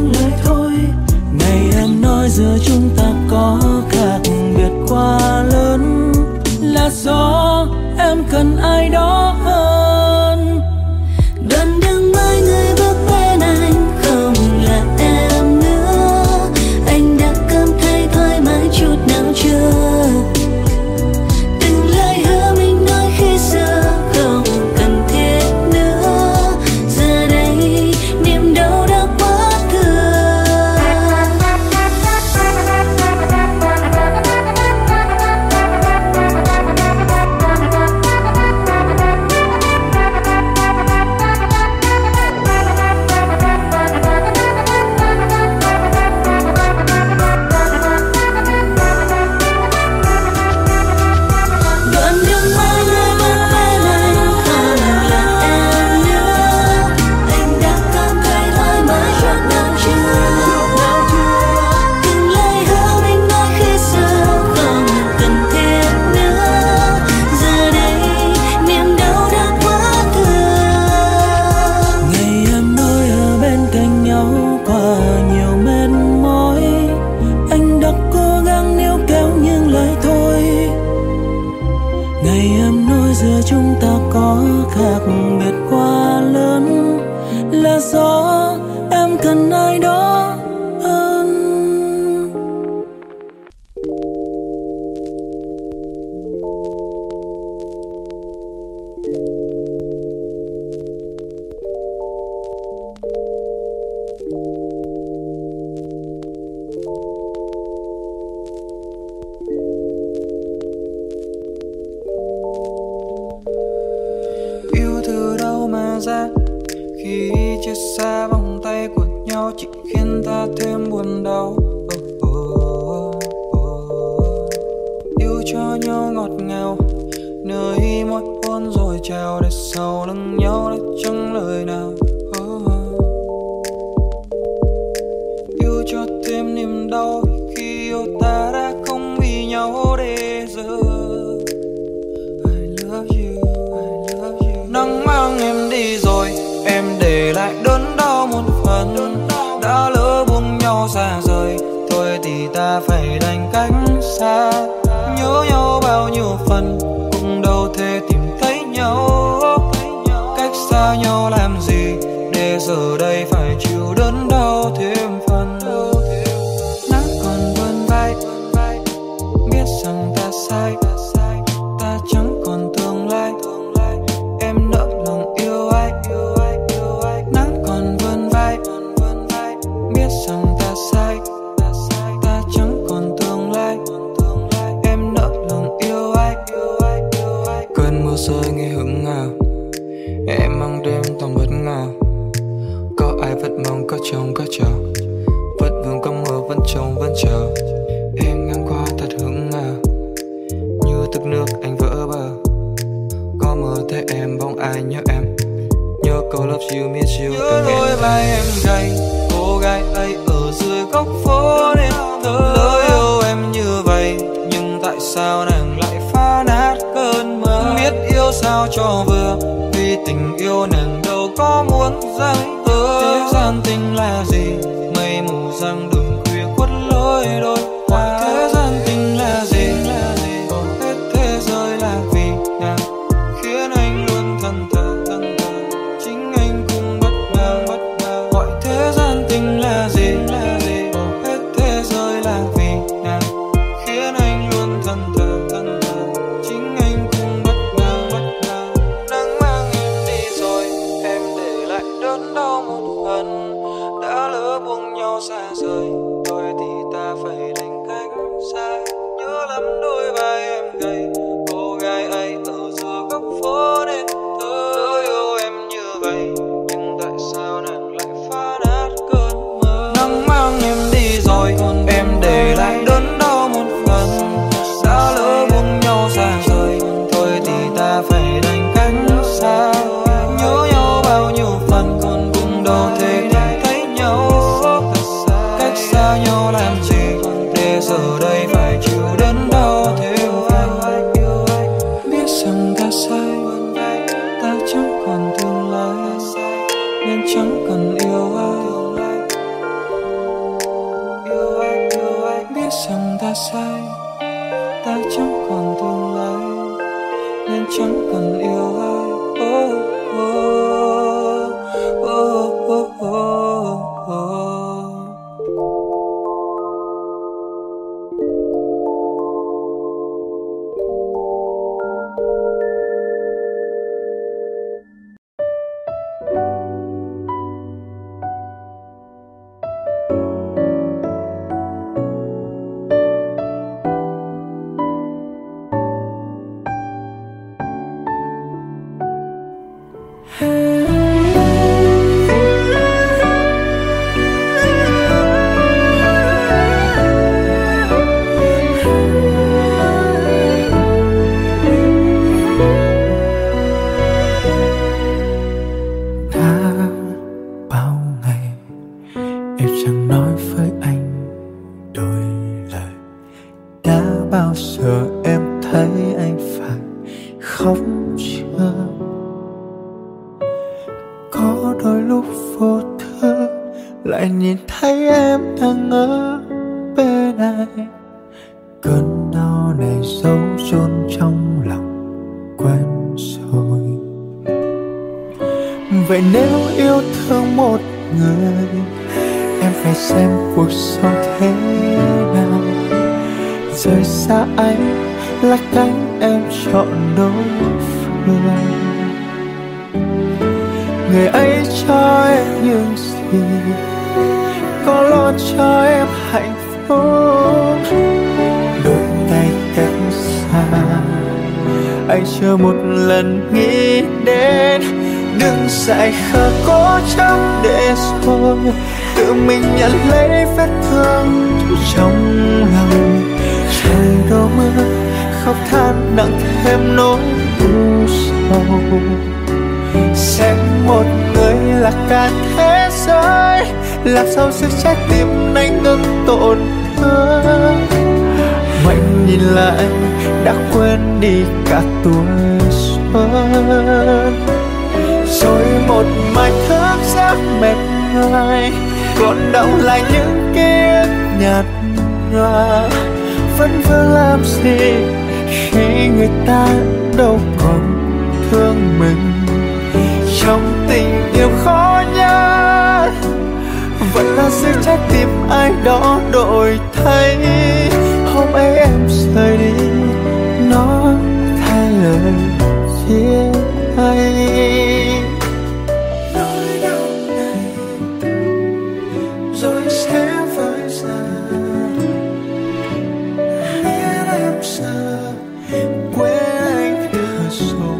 Ngày em nói giữa chúng ta có khác biệt quá lớn là do em cần ai đó hơn. Đoạn đường mai người bước bên anh không là em nữa. Anh đã cảm thấy thoải mái chút nào chưa? Từng lời hứa mình nói khi xưa không cần thiết nữa. Giờ đây niềm đau đã quá thừa. Đoạn đường mai người bước bên anh không là em nữa. Anh đã cảm thấy thoải mái chút nào chưa? Từng lời hứa mình nói khi xưa không cần thiết nữa. Giờ đây niềm đau đã quá thừa. Ngày em nói ở bên cạnh nhau qua nhiều mệt mỏi. Anh đã cố gắng níu kéo nhưng lại thôi. Ngày em nói giữa chúng ta có khác biệt quá lớn là do em cần ai đó hơn. Yêu từ đâu mà ra khi chia xa vòng tay của nhau chỉ khiến ta thêm buồn đau. Yêu cho nhau ngọt ngào nơi môi hôn rồi chào để sau lưng nhau đã chẳng lời nào. Yêu cho thêm niềm đau khi yêu ta đã không vì nhau để giờ. I love you. Nắng mang em đi rồi, em để lại đớn đau một phần. Đã lỡ buông nhau xa rời, thôi thì ta phải đành cách xa. Nhớ nhau bao nhiêu phần, cũng đâu thể tìm thấy nhau. Cách xa nhau làm gì, để giờ đây phải chịu đớn đau thêm phần. Nắng còn vươn vai, biết rằng ta sai. Ta chẳng còn tương lai, em nỡ lòng yêu ai. Nắng còn vươn vai, biết rằng ta sai. Ta chẳng còn tương lai, em nỡ lòng yêu ai. Cơn mưa rơi nghe hững ngào, em mang đêm toàn bất ngờ. Có ai vẫn mong có trông có chờ, vẫn vương có mưa vẫn trông vẫn chờ. Em ngang qua thật hững ngờ, như tức nước anh vỡ bờ. Có mơ thấy em bóng ai nhớ em, nhớ câu love you miss you. Nhớ đôi vai em gầy, cô gái ấy ở dưới góc phố nên thơ. Lỡ yêu em như vậy, nhưng tại sao nàng lại phá nát cơn mơ? Biết yêu sao cho vừa, vì tình yêu nàng đâu có muốn dâng tơ. Thế gian tình là gì, mây mù răng đường khuya khuất lối đôi ta. Thế gian tình là gì, hết thế giới là vì nàng khiến anh luôn thẫn thờ. Chính anh cũng bất ngờ, hỏi thế gian tình là gì, hết thế giới là vì nàng khiến anh luôn thẫn thờ. Chính anh cũng bất ngờ. Nắng mang em đi rồi, em để lại đớn đau một phần. Đã lỡ buông nhau xa rời, thôi thì ta phải đành chẳng cần yêu ai. Vậy nếu yêu thương một người, em phải xem cuộc sống thế nào. Rời xa anh là cánh em chọn đối phương. Người ấy cho em những gì, có lo cho em hạnh phúc. Đôi tay cách xa, anh chưa một lần nghĩ đến. Đừng dại khờ cố chấp để rồi tự mình nhận lấy vết thương trong lòng. Trời đổ mưa khóc than nặng thêm nỗi u sầu. Xem một người là cả thế giới, làm sao sức trái tim này ngừng tổn thương. Mạnh nhìn lại đã quên đi cả tuổi xuân. Rồi một mai thức giấc mệt nhoài, còn đọng lại những ký ức nhạt nhòa. Vẫn vương làm gì khi người ta đâu còn thương mình. Trong tình yêu khó nhất vẫn là giữ trái tim ai đó đổi thay. Hôm ấy em rời đi, nó thay lời chia tay. Nỗi đau này rồi sẽ vơi dần. Biết em giờ quên anh thật rồi.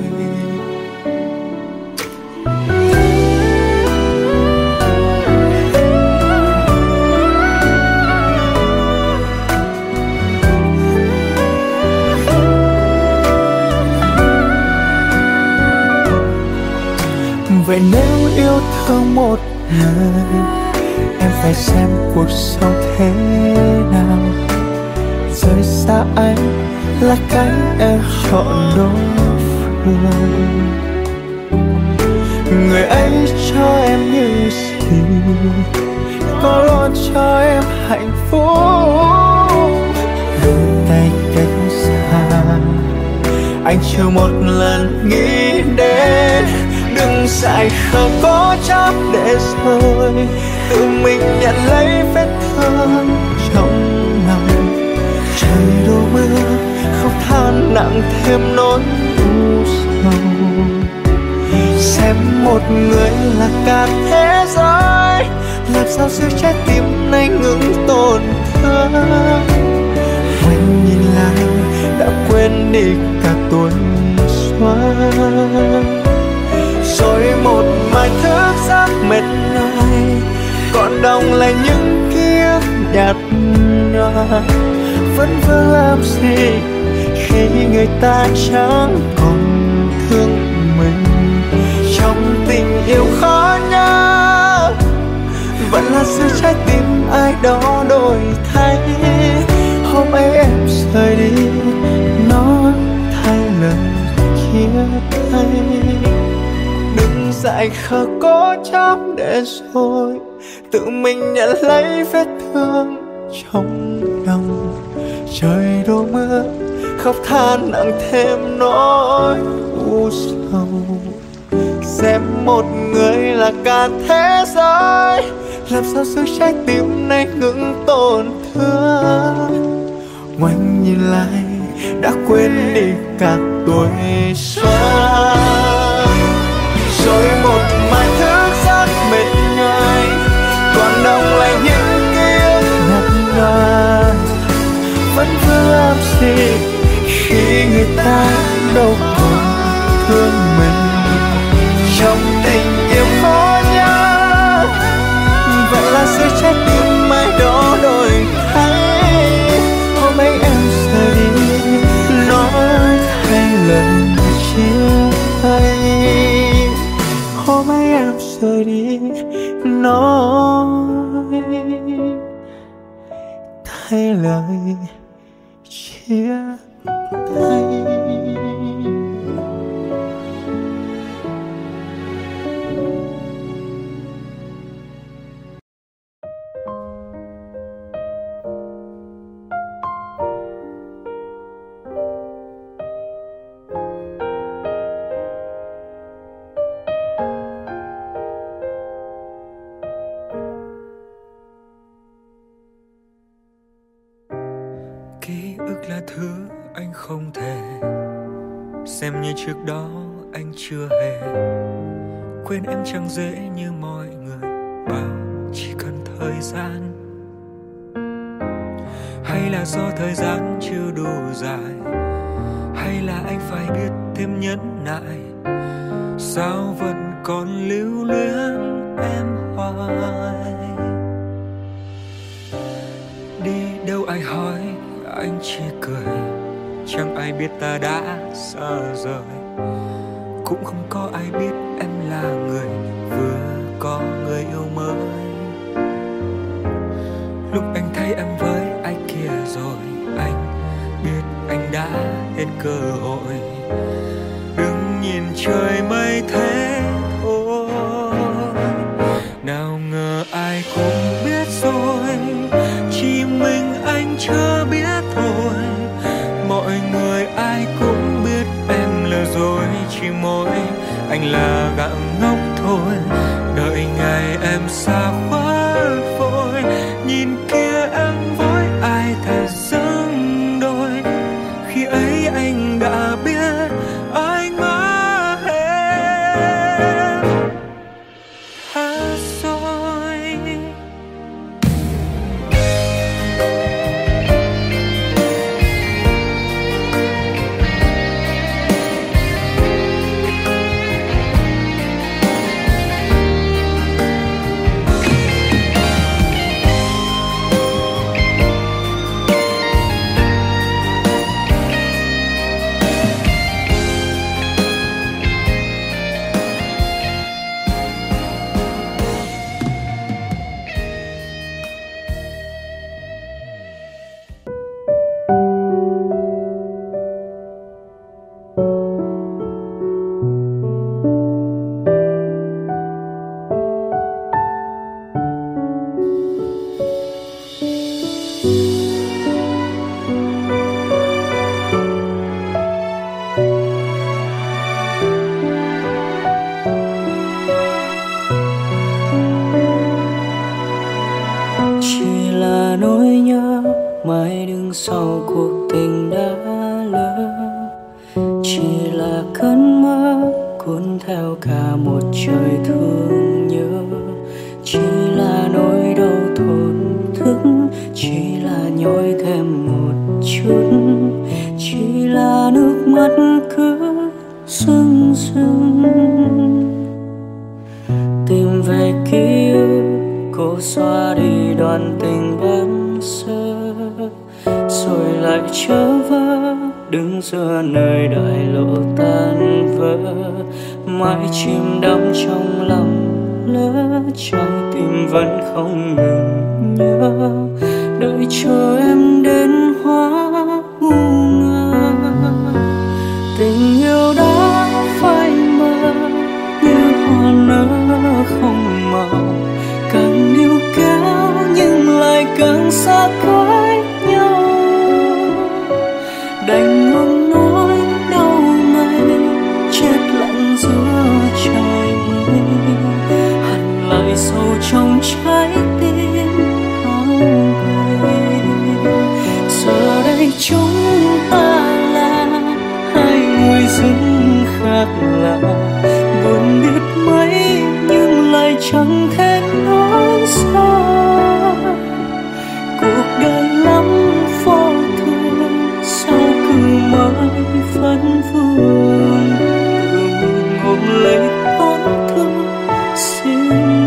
Vậy nếu yêu thương một người, em phải xem cuộc sống thế nào. Rời xa anh là cánh em chọn đối phương. Người ấy cho em những gì, có lo cho em hạnh phúc. Đôi tay cách xa, anh chưa một lần nghĩ đến. Đừng dại khờ cố chấp để rồi tự mình nhận lấy vết thương trong lòng. Trời đổ mưa khóc than nặng thêm nỗi u sầu. Xem một người là cả thế giới, làm sao giữ trái tim này ngừng tổn thương. Quanh nhìn lại đã quên đi cả tuổi xuân. Rồi một mai thức giấc mệt nhoài, còn đọng lại những ký ức nhạt nhòa. Vẫn vương làm gì khi người ta chẳng còn thương mình. Trong tình yêu khó nhớ vẫn là giữ trái tim ai đó đổi thay. Hôm ấy em rời đi, nó thay lời chia tay. Đừng dại khờ cố chấp để rồi tự mình nhận lấy vết thương trong lòng. Trời đổ mưa khóc than nặng thêm nỗi u sầu. Xem một người là cả thế giới, làm sao giữ trái tim này ngừng tổn thương. Ngoảnh nhìn lại đã quên đi cả tuổi xuân. Rồi một mai thức giấc mệt nhoài, còn đông lại những ký ức nặng nề. Vẫn vương làm gì khi người ta đâu còn thương mình. Trong tình yêu khó nhớ, vậy là sự trái tim mai đó đổi thay. Hôm ấy em rời đi, nói thay lời chia tay. Hôm ấy em rời đi, nói thay lời chia tay. Ký ức là thứ anh không thể xem như trước đó anh chưa hề quên em. Chẳng dễ như mọi người bảo chỉ cần thời gian, hay là do thời gian chưa đủ dài, hay là anh phải biết thêm nhẫn nại. Sao vẫn còn lưu luyến em hoài? Đi đâu ai hỏi anh chỉ cười, chẳng ai biết ta đã xa rời. Cũng không có ai biết em là người vừa có người yêu mới. Lúc anh thấy em với ai kia rồi, anh biết anh đã hết cơ hội. Đừng nhìn trời mây thế thôi, nào ngờ ai cũng biết rồi, chỉ mình anh chưa biết thôi. Mọi người ai cũng biết em lừa dối, chỉ mỗi anh là gã ngốc thôi. Đợi ngày em xa khuất vội, nhìn kia em với ai thật dâng đôi. Khi ấy anh đã biết anh mất hết rồi. mãi đứng sau cuộc tình đã lỡ, chỉ là cơn mơ cuốn theo cả một trời thương nhớ, chỉ là nỗi đau thổn thức, chỉ là nhói thêm một chút, chỉ là nước mắt cứ rưng rưng tìm về ký ức, cố xóa đi đoạn tình ban sơ, rồi lại trở vỡ đứng giữa nơi đại lộ tan vỡ, mãi chìm đắm trong lòng lỡ, trong tim vẫn không ngừng nhớ, đợi chờ em đến hóa ngu ngơ. Tình yêu đã phai mờ như hoa nở không màu, càng níu kéo nhưng lại càng xa cách nhau, đành dưng khác lạ. Buồn biết mấy nhưng lại chẳng thể nói xa. Cuộc đời lắm vô thường, sao cứ mãi vẫn vương. Tự mình ôm lấy tổn thương riêng.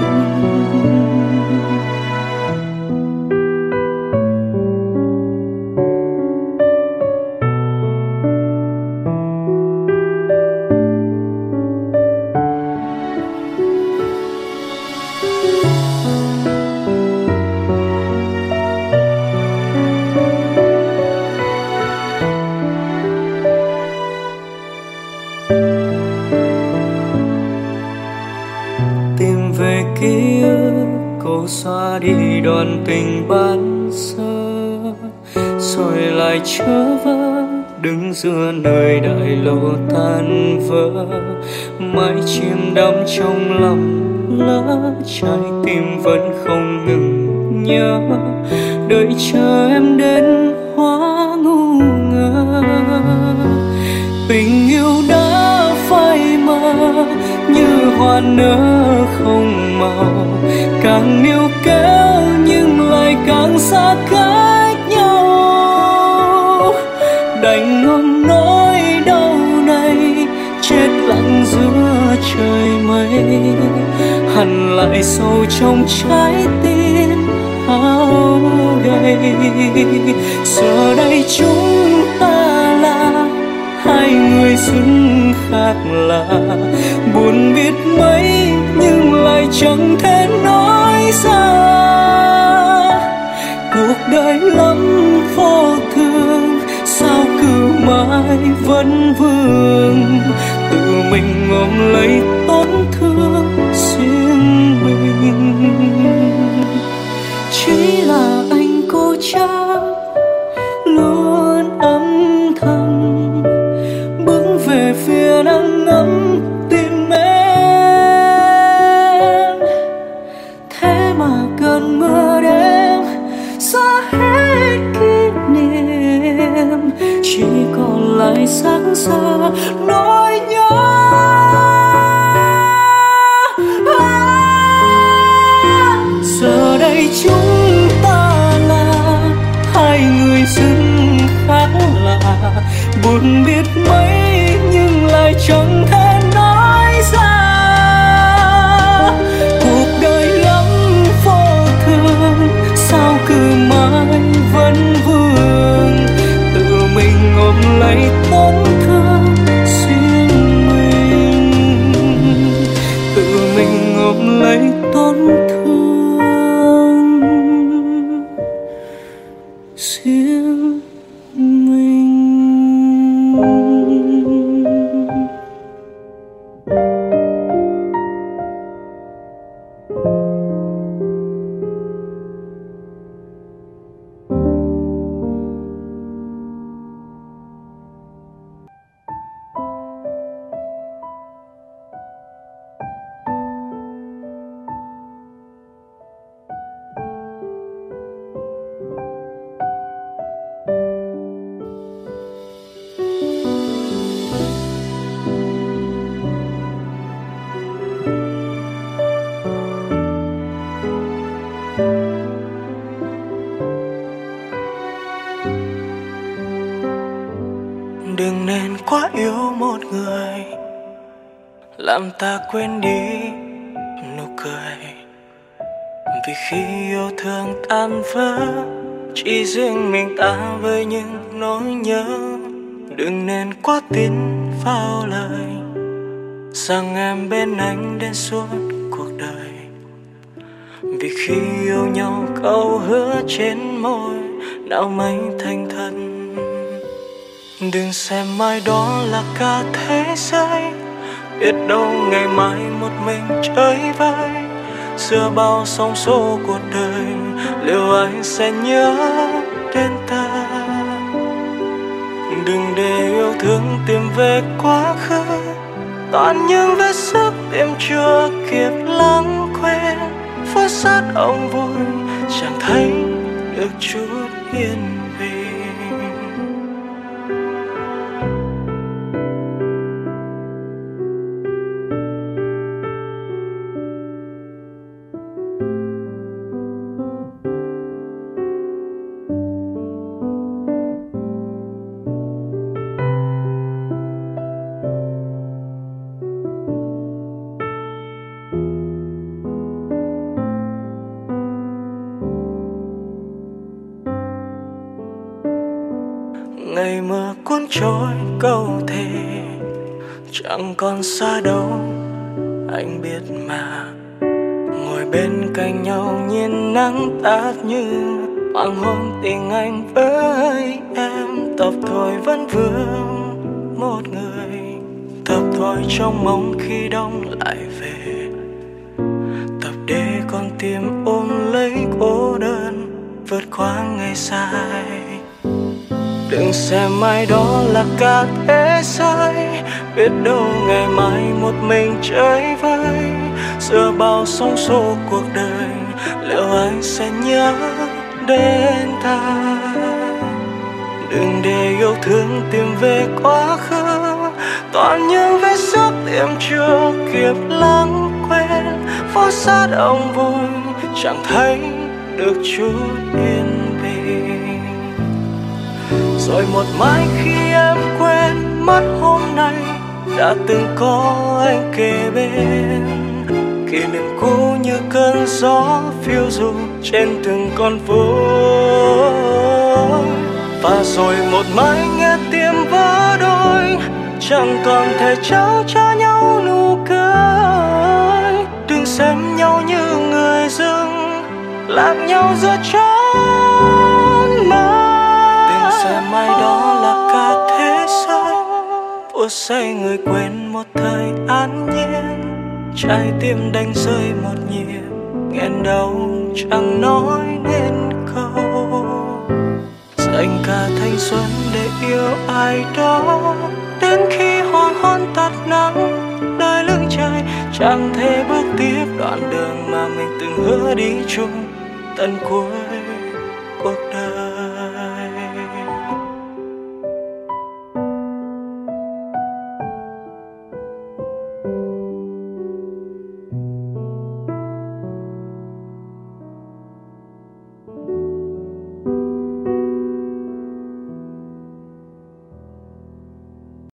Xóa đi đoạn tình ban sơ, rồi lại trở vỡ đứng giữa nơi đại lộ tan vỡ. Mãi chìm đắm trong lòng lỡ, trái tim vẫn không ngừng nhớ. Đợi chờ em đến hóa ngu ngơ. Tình yêu đã phai mờ như hoa nở không màu. Càng níu kéo nhưng lại càng xa cách nhau. Đành ôm nỗi đau này chết lặng giữa trời mây. Hằn lại sâu trong trái tim hao gầy. Giờ đây chúng ta là hai người dưng khác lạ. Buồn biết mấy nhưng lại chẳng thể nói ra. Cuộc đời lắm vô thường, sao cứ mãi vẫn vương. Tự mình ôm lấy tổn thương riêng mình. Chỉ là anh cố chấp luôn âm thầm bước về phía nắng ấm tim em. Thế mà cơn mưa đêm xóa hết kỷ niệm, chỉ còn lại sáng xa nỗi nhớ. Giờ đây chúng ta là hai người dưng khác lạ. Buồn biết mấy nhưng lại chẳng thể nói ra. Cuộc đời lắm vô thường, sao cứ mãi vẫn vương. Tự mình ôm lấy tổn thương riêng mình. Tự mình ôm lấy tổn thương riêng mình. Đừng nên quá yêu một người làm ta quên đi nụ cười. Vì khi yêu thương tan vỡ, chỉ riêng mình ta với những nỗi nhớ. Đừng nên quá tin vào lời rằng em bên anh đến suốt cuộc đời. Vì khi yêu nhau câu hứa trên môi nào mấy thành thật. Đừng xem mai đó là cả thế giới, biết đâu ngày mai một mình chơi vơi. Giữa bao sóng số cuộc đời, liệu anh sẽ nhớ đến ta. Đừng để yêu thương tìm về quá khứ, toàn những vết sức tìm chưa kịp lãng quên. Phút sát ông vui chẳng thấy được chút yên bình. trôi câu thề chẳng còn xa đâu, anh biết mà. Ngồi bên cạnh nhau nhìn nắng tát như hoàng hôn tình anh với em. Tập thôi vẫn vương một người, tập thôi trong mong khi đông lại về. Tập để con tim ôm lấy cô đơn, vượt qua ngày dài. Đừng xem ai đó là cả thế giới, biết đâu ngày mai một mình chơi vơi. Giữa bao sóng xô cuộc đời, liệu anh sẽ nhớ đến ta? Đừng để yêu thương tìm về quá khứ, toàn những vết xước tiệm chưa kịp lãng quên. Phố xa đông vui chẳng thấy được chút yên bình. Rồi một mai khi em quên mất hôm nay đã từng có anh kề bên. Kỷ niệm cũ như cơn gió phiêu du trên từng con phố. Và rồi một mai nghe tim vỡ đôi, chẳng còn thể trao cho nhau nụ cười. Đừng xem nhau như người dưng, lạc nhau giữa chốn mơ. Đừng xem ai đó là cả thế giới, phút say người quên một thời an nhiên. Trái tim đánh rơi một nhịp, nghẹn đau chẳng nói nên câu. Dành cả thanh xuân để yêu ai đó, đến khi hoàng hôn tắt nắng đời lưng trời, chẳng thể bước tiếp đoạn đường mà mình từng hứa đi chung tận cuối cuộc đời.